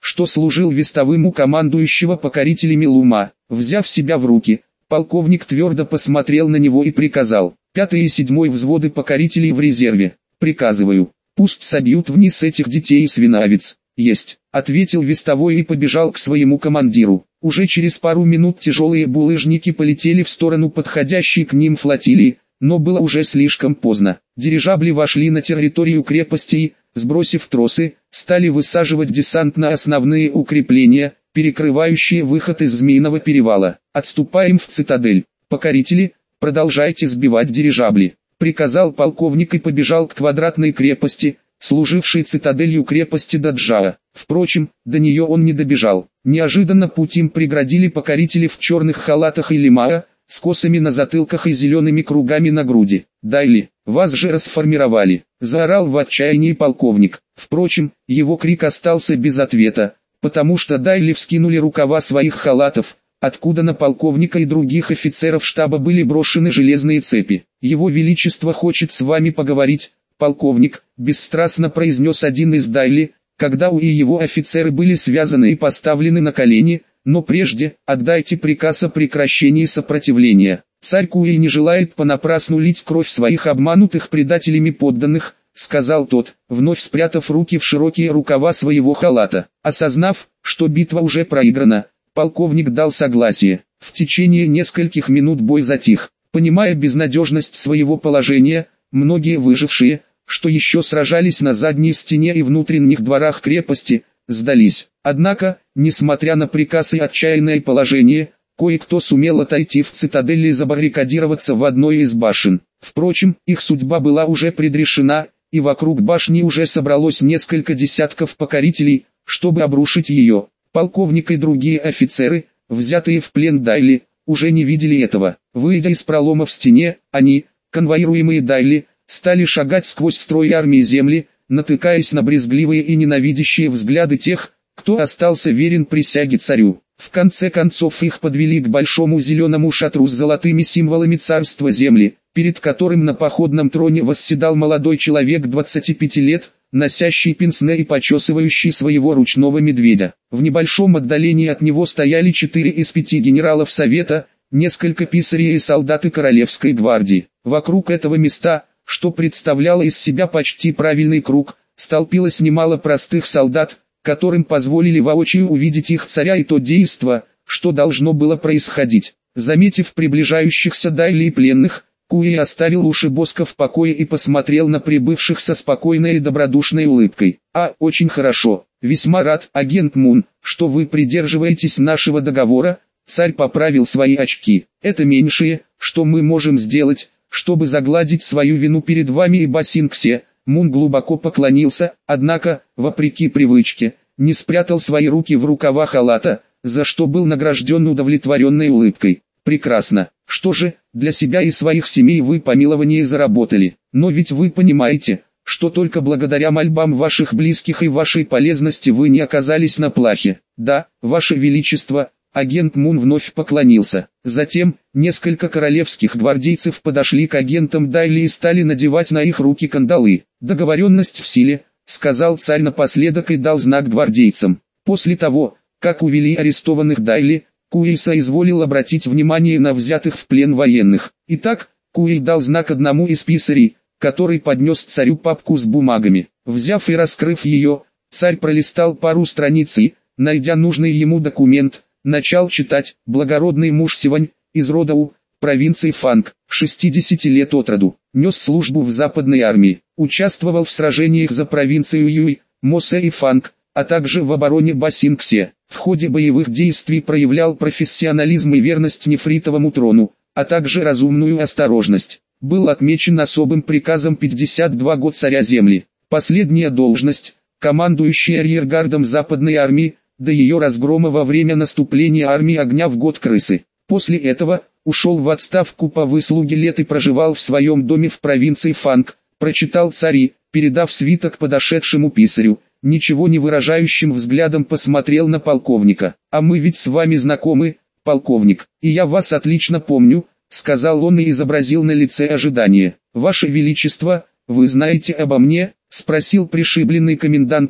что служил вестовым у командующего покорителями Лума. Взяв себя в руки, полковник твердо посмотрел на него и приказал: «Пятый и седьмой взводы покорителей в резерве. Приказываю, пусть собьют вниз этих детей и свинавец». «Есть», — ответил вестовой и побежал к своему командиру. Уже через пару минут тяжелые булыжники полетели в сторону подходящей к ним флотилии, но было уже слишком поздно. Дирижабли вошли на территорию крепости и, сбросив тросы, стали высаживать десант на основные укрепления, перекрывающие выход из Змеиного перевала. «Отступаем в цитадель. Покорители, продолжайте сбивать дирижабли», — приказал полковник и побежал к квадратной крепости, служившей цитаделью крепости Даджаа. Впрочем, до нее он не добежал. Неожиданно путь им преградили покорители в черных халатах и лимаа, с косами на затылках и зелеными кругами на груди. «Дайли, вас же расформировали!» — заорал в отчаянии полковник. Впрочем, его крик остался без ответа, потому что Дайли вскинули рукава своих халатов, откуда на полковника и других офицеров штаба были брошены железные цепи. «Его Величество хочет с вами поговорить, полковник», — бесстрастно произнес один из Дайли, когда у и его офицеры были связаны и поставлены на колени. «Но прежде, отдайте приказ о прекращении сопротивления. Царь Куэй не желает понапрасну лить кровь своих обманутых предателями подданных», — сказал тот, вновь спрятав руки в широкие рукава своего халата. Осознав, что битва уже проиграна, полковник дал согласие. В течение нескольких минут бой затих. Понимая безнадежность своего положения, многие выжившие, что еще сражались на задней стене и внутренних дворах крепости, сдались. Однако, несмотря на приказ и отчаянное положение, кое-кто сумел отойти в цитадель и забаррикадироваться в одной из башен. Впрочем, их судьба была уже предрешена, и вокруг башни уже собралось несколько десятков покорителей, чтобы обрушить ее. Полковник и другие офицеры, взятые в плен Дайли, уже не видели этого. Выйдя из пролома в стене, они, конвоируемые Дайли, стали шагать сквозь строй армии земли, натыкаясь на брезгливые и ненавидящие взгляды тех, кто остался верен присяге царю. В конце концов их подвели к большому зеленому шатру с золотыми символами царства земли, перед которым на походном троне восседал молодой человек двадцати пяти лет, носящий пенсне и почесывающий своего ручного медведя. В небольшом отдалении от него стояли четыре из пяти генералов совета, несколько писарей и солдаты королевской гвардии. Вокруг этого места, что представляло из себя почти правильный круг, столпилось немало простых солдат, которым позволили воочию увидеть их царя и то действо, что должно было происходить. Заметив приближающихся Дайли и пленных, Куэй оставил уши Боска в покое и посмотрел на прибывших со спокойной и добродушной улыбкой. «А, очень хорошо, весьма рад, агент Мун, что вы придерживаетесь нашего договора», — царь поправил свои очки. «Это меньшее, что мы можем сделать, чтобы загладить свою вину перед вами и Басингсе». Мун глубоко поклонился, однако, вопреки привычке, не спрятал свои руки в рукава халата, за что был награжден удовлетворенной улыбкой. «Прекрасно. Что же, для себя и своих семей вы помилование заработали. Но ведь вы понимаете, что только благодаря мольбам ваших близких и вашей полезности вы не оказались на плахе». «Да, ваше величество». Агент Мун вновь поклонился. Затем, несколько королевских гвардейцев подошли к агентам Дайли и стали надевать на их руки кандалы. «Договоренность в силе», — сказал царь напоследок и дал знак гвардейцам. После того, как увели арестованных Дайли, Куэй соизволил обратить внимание на взятых в плен военных. Итак, Куэй дал знак одному из писарей, который поднес царю папку с бумагами. Взяв и раскрыв ее, царь пролистал пару страниц и, найдя нужный ему документ, начал читать. «Благородный муж Сивань, из рода У, провинции Фанг, шестидесяти лет от роду, нес службу в западной армии, участвовал в сражениях за провинцию Юй, Мосе и Фанг, а также в обороне Басингсе. В ходе боевых действий проявлял профессионализм и верность нефритовому трону, а также разумную осторожность. Был отмечен особым приказом пятьдесят два года царя земли. Последняя должность, командующий арьергардом западной армии, до ее разгрома во время наступления армии огня в год крысы. После этого, ушел в отставку по выслуге лет и проживал в своем доме в провинции Фанг, прочитал царь, передав свиток подошедшему писарю, ничего не выражающим взглядом посмотрел на полковника. «А мы ведь с вами знакомы, полковник, и я вас отлично помню», — сказал он и изобразил на лице ожидание. «Ваше Величество, вы знаете обо мне?» — спросил пришибленный коменданту,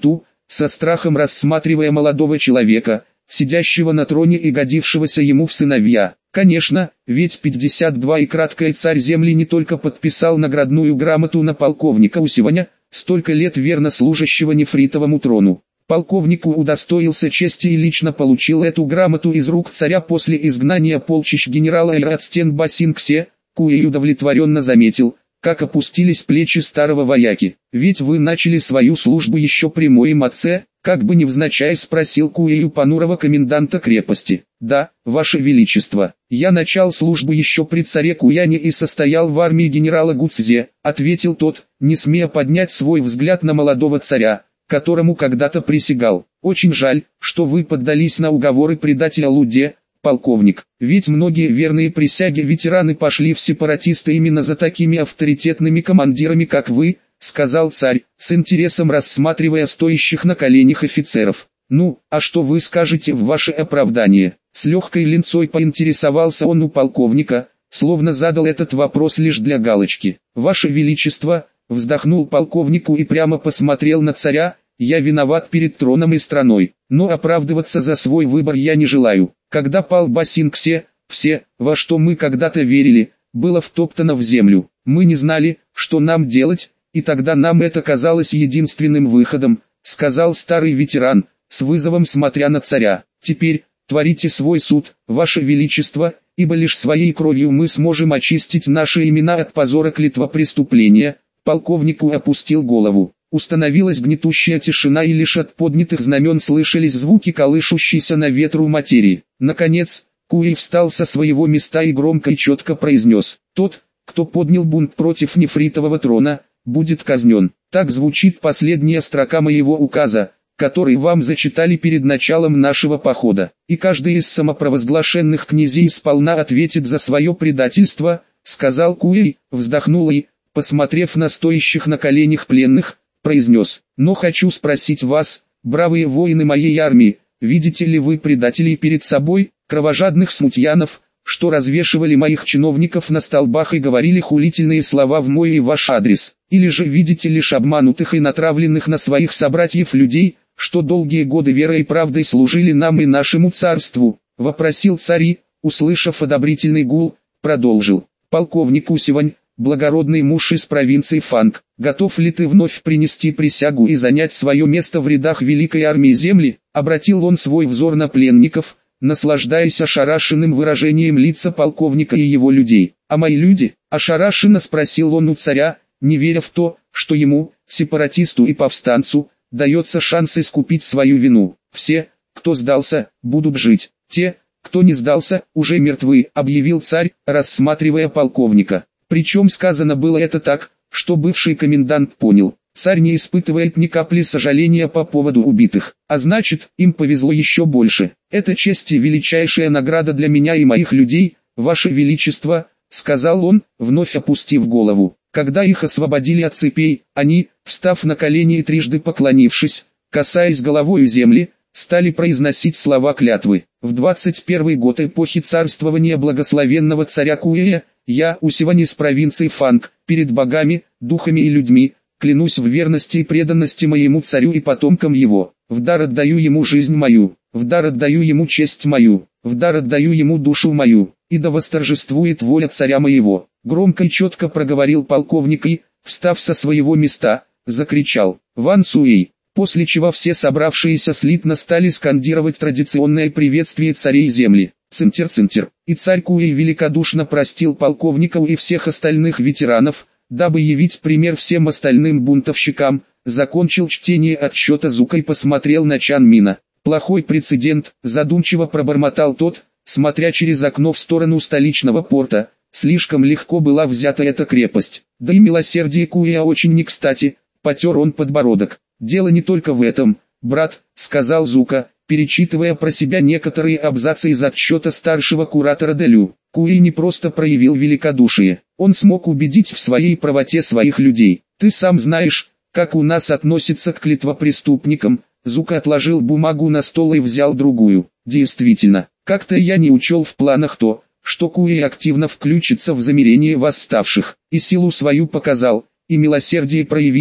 со страхом рассматривая молодого человека, сидящего на троне и годившегося ему в сыновья. Конечно, ведь пятьдесят два и краткое царь земли не только подписал наградную грамоту на полковника Усиваня, столько лет верно служащего нефритовому трону. Полковнику удостоился чести и лично получил эту грамоту из рук царя после изгнания полчищ генерала Эль от стен Басинксе. Куэй удовлетворенно заметил, как опустились плечи старого вояки. «Ведь вы начали свою службу еще при моем отце?» Как бы невзначай спросил Куэй у понурого коменданта крепости. «Да, ваше величество, я начал службу еще при царе Куяне и состоял в армии генерала Гуцзе», ответил тот, не смея поднять свой взгляд на молодого царя, которому когда-то присягал. «Очень жаль, что вы поддались на уговоры предателя Луде, полковник, ведь многие верные присяге ветераны пошли в сепаратисты именно за такими авторитетными командирами, как вы», сказал царь, с интересом рассматривая стоящих на коленях офицеров. «Ну, а что вы скажете в ваше оправдание?» С легкой линцой поинтересовался он у полковника, словно задал этот вопрос лишь для галочки. «Ваше величество», вздохнул полковнику и прямо посмотрел на царя, «я виноват перед троном и страной, но оправдываться за свой выбор я не желаю. Когда пал Басинксе, все, во что мы когда-то верили, было втоптано в землю. Мы не знали, что нам делать, и тогда нам это казалось единственным выходом», сказал старый ветеран, с вызовом смотря на царя. «Теперь, творите свой суд, ваше величество, ибо лишь своей кровью мы сможем очистить наши имена от позора клетвопреступления». Полковнику опустил голову. Установилась гнетущая тишина, и лишь от поднятых знамен слышались звуки колышущейся на ветру материи. Наконец, Куэй встал со своего места и громко и четко произнес: «Тот, кто поднял бунт против нефритового трона, будет казнен». Так звучит последняя строка моего указа, который вам зачитали перед началом нашего похода. И каждый из самопровозглашенных князей сполна ответит за свое предательство, сказал Куэй, вздохнул и, посмотрев на стоящих на коленях пленных, произнес: «Но хочу спросить вас, бравые воины моей армии, видите ли вы предателей перед собой, кровожадных смутьянов, что развешивали моих чиновников на столбах и говорили хулительные слова в мой и ваш адрес? Или же видите лишь обманутых и натравленных на своих собратьев людей, что долгие годы верой и правдой служили нам и нашему царству?» — вопросил царь и, услышав одобрительный гул, продолжил: «Полковник Усивань, благородный муж из провинции Фанг, готов ли ты вновь принести присягу и занять свое место в рядах великой армии земли?» Обратил он свой взор на пленников, наслаждаясь ошарашенным выражением лица полковника и его людей. «А мои люди?» — ошарашенно спросил он у царя, не веря в то, что ему, сепаратисту и повстанцу, дается шанс искупить свою вину. «Все, кто сдался, будут жить. Те, кто не сдался, уже мертвы», — объявил царь, рассматривая полковника. Причем сказано было это так, что бывший комендант понял: царь не испытывает ни капли сожаления по поводу убитых, а значит, им повезло еще больше. «Это честь и величайшая награда для меня и моих людей, ваше величество», — сказал он, вновь опустив голову. Когда их освободили от цепей, они, встав на колени и трижды поклонившись, касаясь головою земли, стали произносить слова клятвы. «В двадцать первый год эпохи царствования благословенного царя Куэя, я, Усивань из провинции Фанг, перед богами, духами и людьми, клянусь в верности и преданности моему царю и потомкам его, в дар отдаю ему жизнь мою, в дар отдаю ему честь мою, в дар отдаю ему душу мою, и да восторжествует воля царя моего», — громко и четко проговорил полковник и, встав со своего места, закричал: «Ван Суэй», после чего все собравшиеся слитно стали скандировать традиционное приветствие царей земли: «Цинтер-цинтер», и царь Куэй великодушно простил полковников и всех остальных ветеранов, дабы явить пример всем остальным бунтовщикам. Закончил чтение отчета Зука и посмотрел на Чан Мина. «Плохой прецедент», задумчиво пробормотал тот, смотря через окно в сторону столичного порта. Слишком легко была взята эта крепость. Да и милосердие Куэя очень не кстати, потер он подбородок. «Дело не только в этом, брат», сказал Зука, перечитывая про себя некоторые абзацы из отчета старшего куратора Делю. «Куэй не просто проявил великодушие, он смог убедить в своей правоте своих людей. Ты сам знаешь, как у нас относятся к клетвопреступникам». Зука отложил бумагу на стол и взял другую. «Действительно, как-то я не учел в планах то, что Куэй активно включится в замирение восставших, и силу свою показал, и милосердие проявил,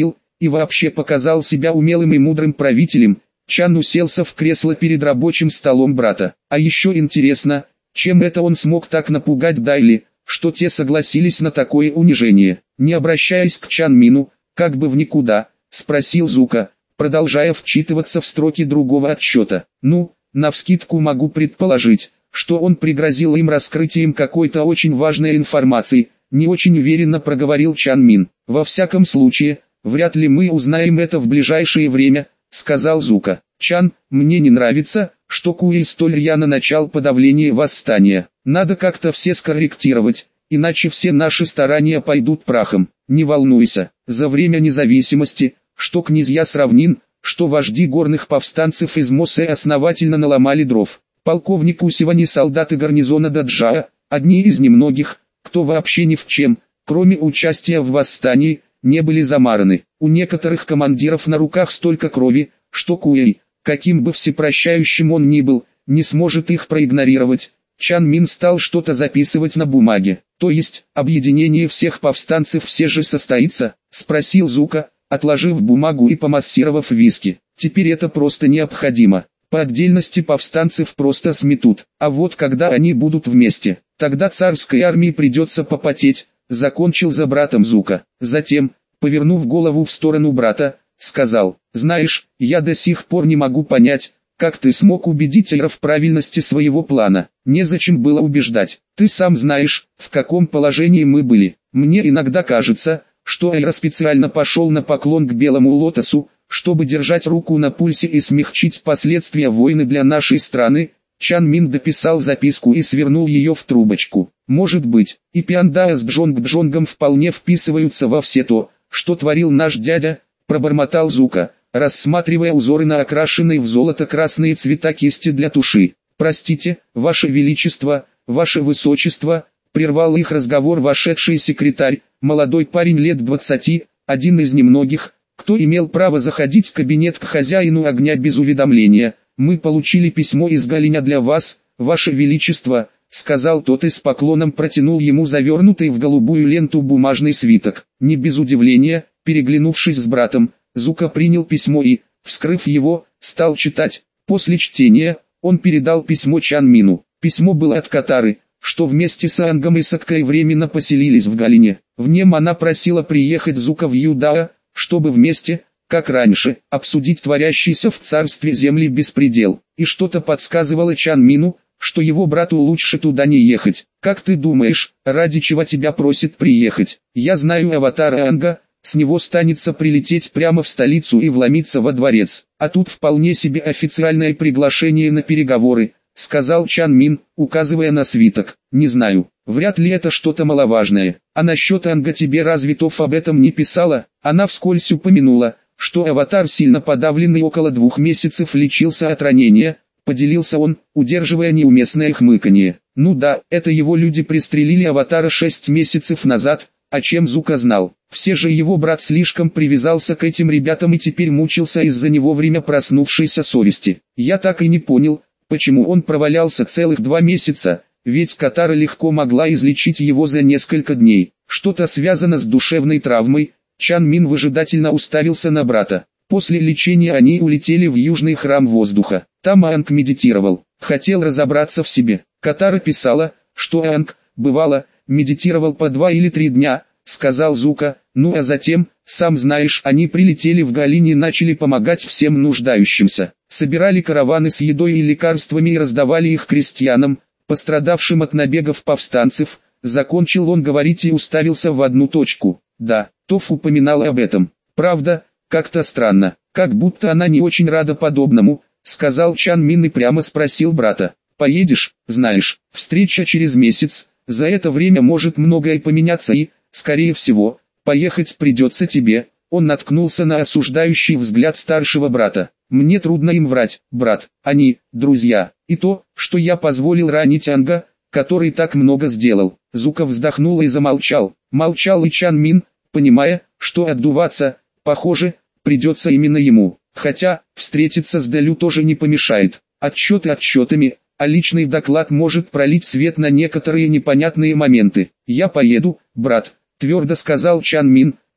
и вообще показал себя умелым и мудрым правителем. Чан уселся в кресло перед рабочим столом брата. А еще интересно, чем это он смог так напугать Дайли, что те согласились на такое унижение. Не обращаясь к Чан Мину, как бы в никуда, спросил Зука, продолжая вчитываться в строки другого отчета. Ну, навскидку могу предположить, что он пригрозил им раскрытием какой-то очень важной информации, не очень уверенно проговорил Чан Мин. Во всяком случае, вряд ли мы узнаем это в ближайшее время, сказал Зука. Чан, мне не нравится, что Куэй столь рьяно начал подавление восстания. Надо как-то все скорректировать, иначе все наши старания пойдут прахом. Не волнуйся, за время независимости, что князья с равнин, что вожди горных повстанцев из Мосе основательно наломали дров. Полковник Усивани, солдаты гарнизона Даджая, одни из немногих, кто вообще ни в чем, кроме участия в восстании, не были замараны. У некоторых командиров на руках столько крови, что Куэй, каким бы всепрощающим он ни был, не сможет их проигнорировать. Чан Мин стал что-то записывать на бумаге. То есть, объединение всех повстанцев все же состоится, спросил Зука, отложив бумагу и помассировав виски. Теперь это просто необходимо. По отдельности повстанцев просто сметут, а вот когда они будут вместе, тогда царской армии придется попотеть, закончил за братом Зука. Затем, повернув голову в сторону брата, сказал: знаешь, я до сих пор не могу понять, как ты смог убедить Эйра в правильности своего плана. Незачем было убеждать, ты сам знаешь, в каком положении мы были. Мне иногда кажется, что Эйра специально пошел на поклон к Белому Лотосу, чтобы держать руку на пульсе и смягчить последствия войны для нашей страны. Чан Мин дописал записку и свернул ее в трубочку. Может быть, и Пиандая с Джонг-Джонгом вполне вписываются во все то, что творил наш дядя, пробормотал Зука, рассматривая узоры на окрашенные в золото красные цвета кисти для туши. Простите, Ваше Величество, Ваше Высочество, прервал их разговор вошедший секретарь, молодой парень лет двадцати, один из немногих, кто имел право заходить в кабинет к хозяину огня без уведомления. Мы получили письмо из Галиня для вас, Ваше Величество, сказал тот и с поклоном протянул ему завернутый в голубую ленту бумажный свиток. Не без удивления, переглянувшись с братом, Зука принял письмо и, вскрыв его, стал читать. После чтения, он передал письмо Чан Мину. Письмо было от Катары, что вместе с Ангом и Саккой временно поселились в Галине. В нем она просила приехать Зука в Юдаа, чтобы вместе, как раньше, обсудить творящийся в царстве земли беспредел. И что-то подсказывало Чан Мину, что его брату лучше туда не ехать. Как ты думаешь, ради чего тебя просит приехать? Я знаю аватара Анга, с него станется прилететь прямо в столицу и вломиться во дворец. А тут вполне себе официальное приглашение на переговоры, сказал Чан Мин, указывая на свиток. Не знаю, вряд ли это что-то маловажное. А насчет Анга тебе разве Тоф об этом не писала? Она вскользь упомянула, что аватар сильно подавленный около двух месяцев лечился от ранения, поделился он, удерживая неуместное хмыканье. Ну да, это его люди пристрелили аватара шесть месяцев назад, о чем Зука знал. Все же его брат слишком привязался к этим ребятам и теперь мучился из-за него время проснувшейся совести. Я так и не понял, почему он провалялся целых два месяца, ведь Катара легко могла излечить его за несколько дней. Что-то связано с душевной травмой. Чан Мин выжидательно уставился на брата. После лечения они улетели в Южный храм воздуха. Там Анг медитировал, хотел разобраться в себе. Катара писала, что Анг, бывало, медитировал по два или три дня, сказал Зука. Ну а затем, сам знаешь, они прилетели в Галине и начали помогать всем нуждающимся. Собирали караваны с едой и лекарствами и раздавали их крестьянам, пострадавшим от набегов повстанцев. Закончил он говорить и уставился в одну точку. Да, Тоф упоминала об этом. Правда, как-то странно, как будто она не очень рада подобному, сказал Чан Мин и прямо спросил брата. Поедешь, знаешь, встреча через месяц, за это время может многое поменяться и, скорее всего, поехать придется тебе. Он наткнулся на осуждающий взгляд старшего брата. Мне трудно им врать, брат, они, друзья, и то, что я позволил ранить Анга, который так много сделал. Зука вздохнул и замолчал. Молчал и Чан Мин, понимая, что отдуваться, похоже, придется именно ему. Хотя, встретиться с Дэлю тоже не помешает. Отчеты отчетами, а личный доклад может пролить свет на некоторые непонятные моменты. «Я поеду, брат», — твердо сказал Чан Мин.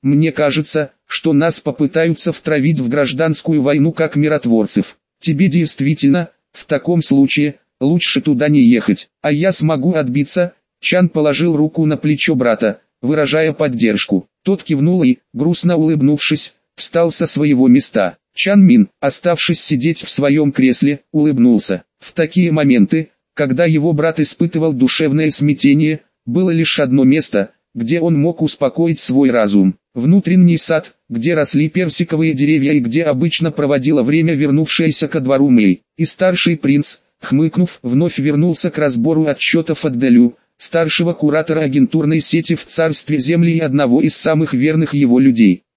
Мне кажется, что нас попытаются втравить в гражданскую войну как миротворцев. Тебе действительно, в таком случае, лучше туда не ехать, а я смогу отбиться». Чан положил руку на плечо брата, выражая поддержку. Тот кивнул и, грустно улыбнувшись, встал со своего места. Чан Мин, оставшись сидеть в своем кресле, улыбнулся. В такие моменты, когда его брат испытывал душевное смятение, было лишь одно место, где он мог успокоить свой разум. Внутренний сад, где росли персиковые деревья и где обычно проводила время вернувшаяся ко двору Мэй. И старший принц, хмыкнув, вновь вернулся к разбору отчетов от Дэлю, старшего куратора агентурной сети в царстве Земли и одного из самых верных его людей.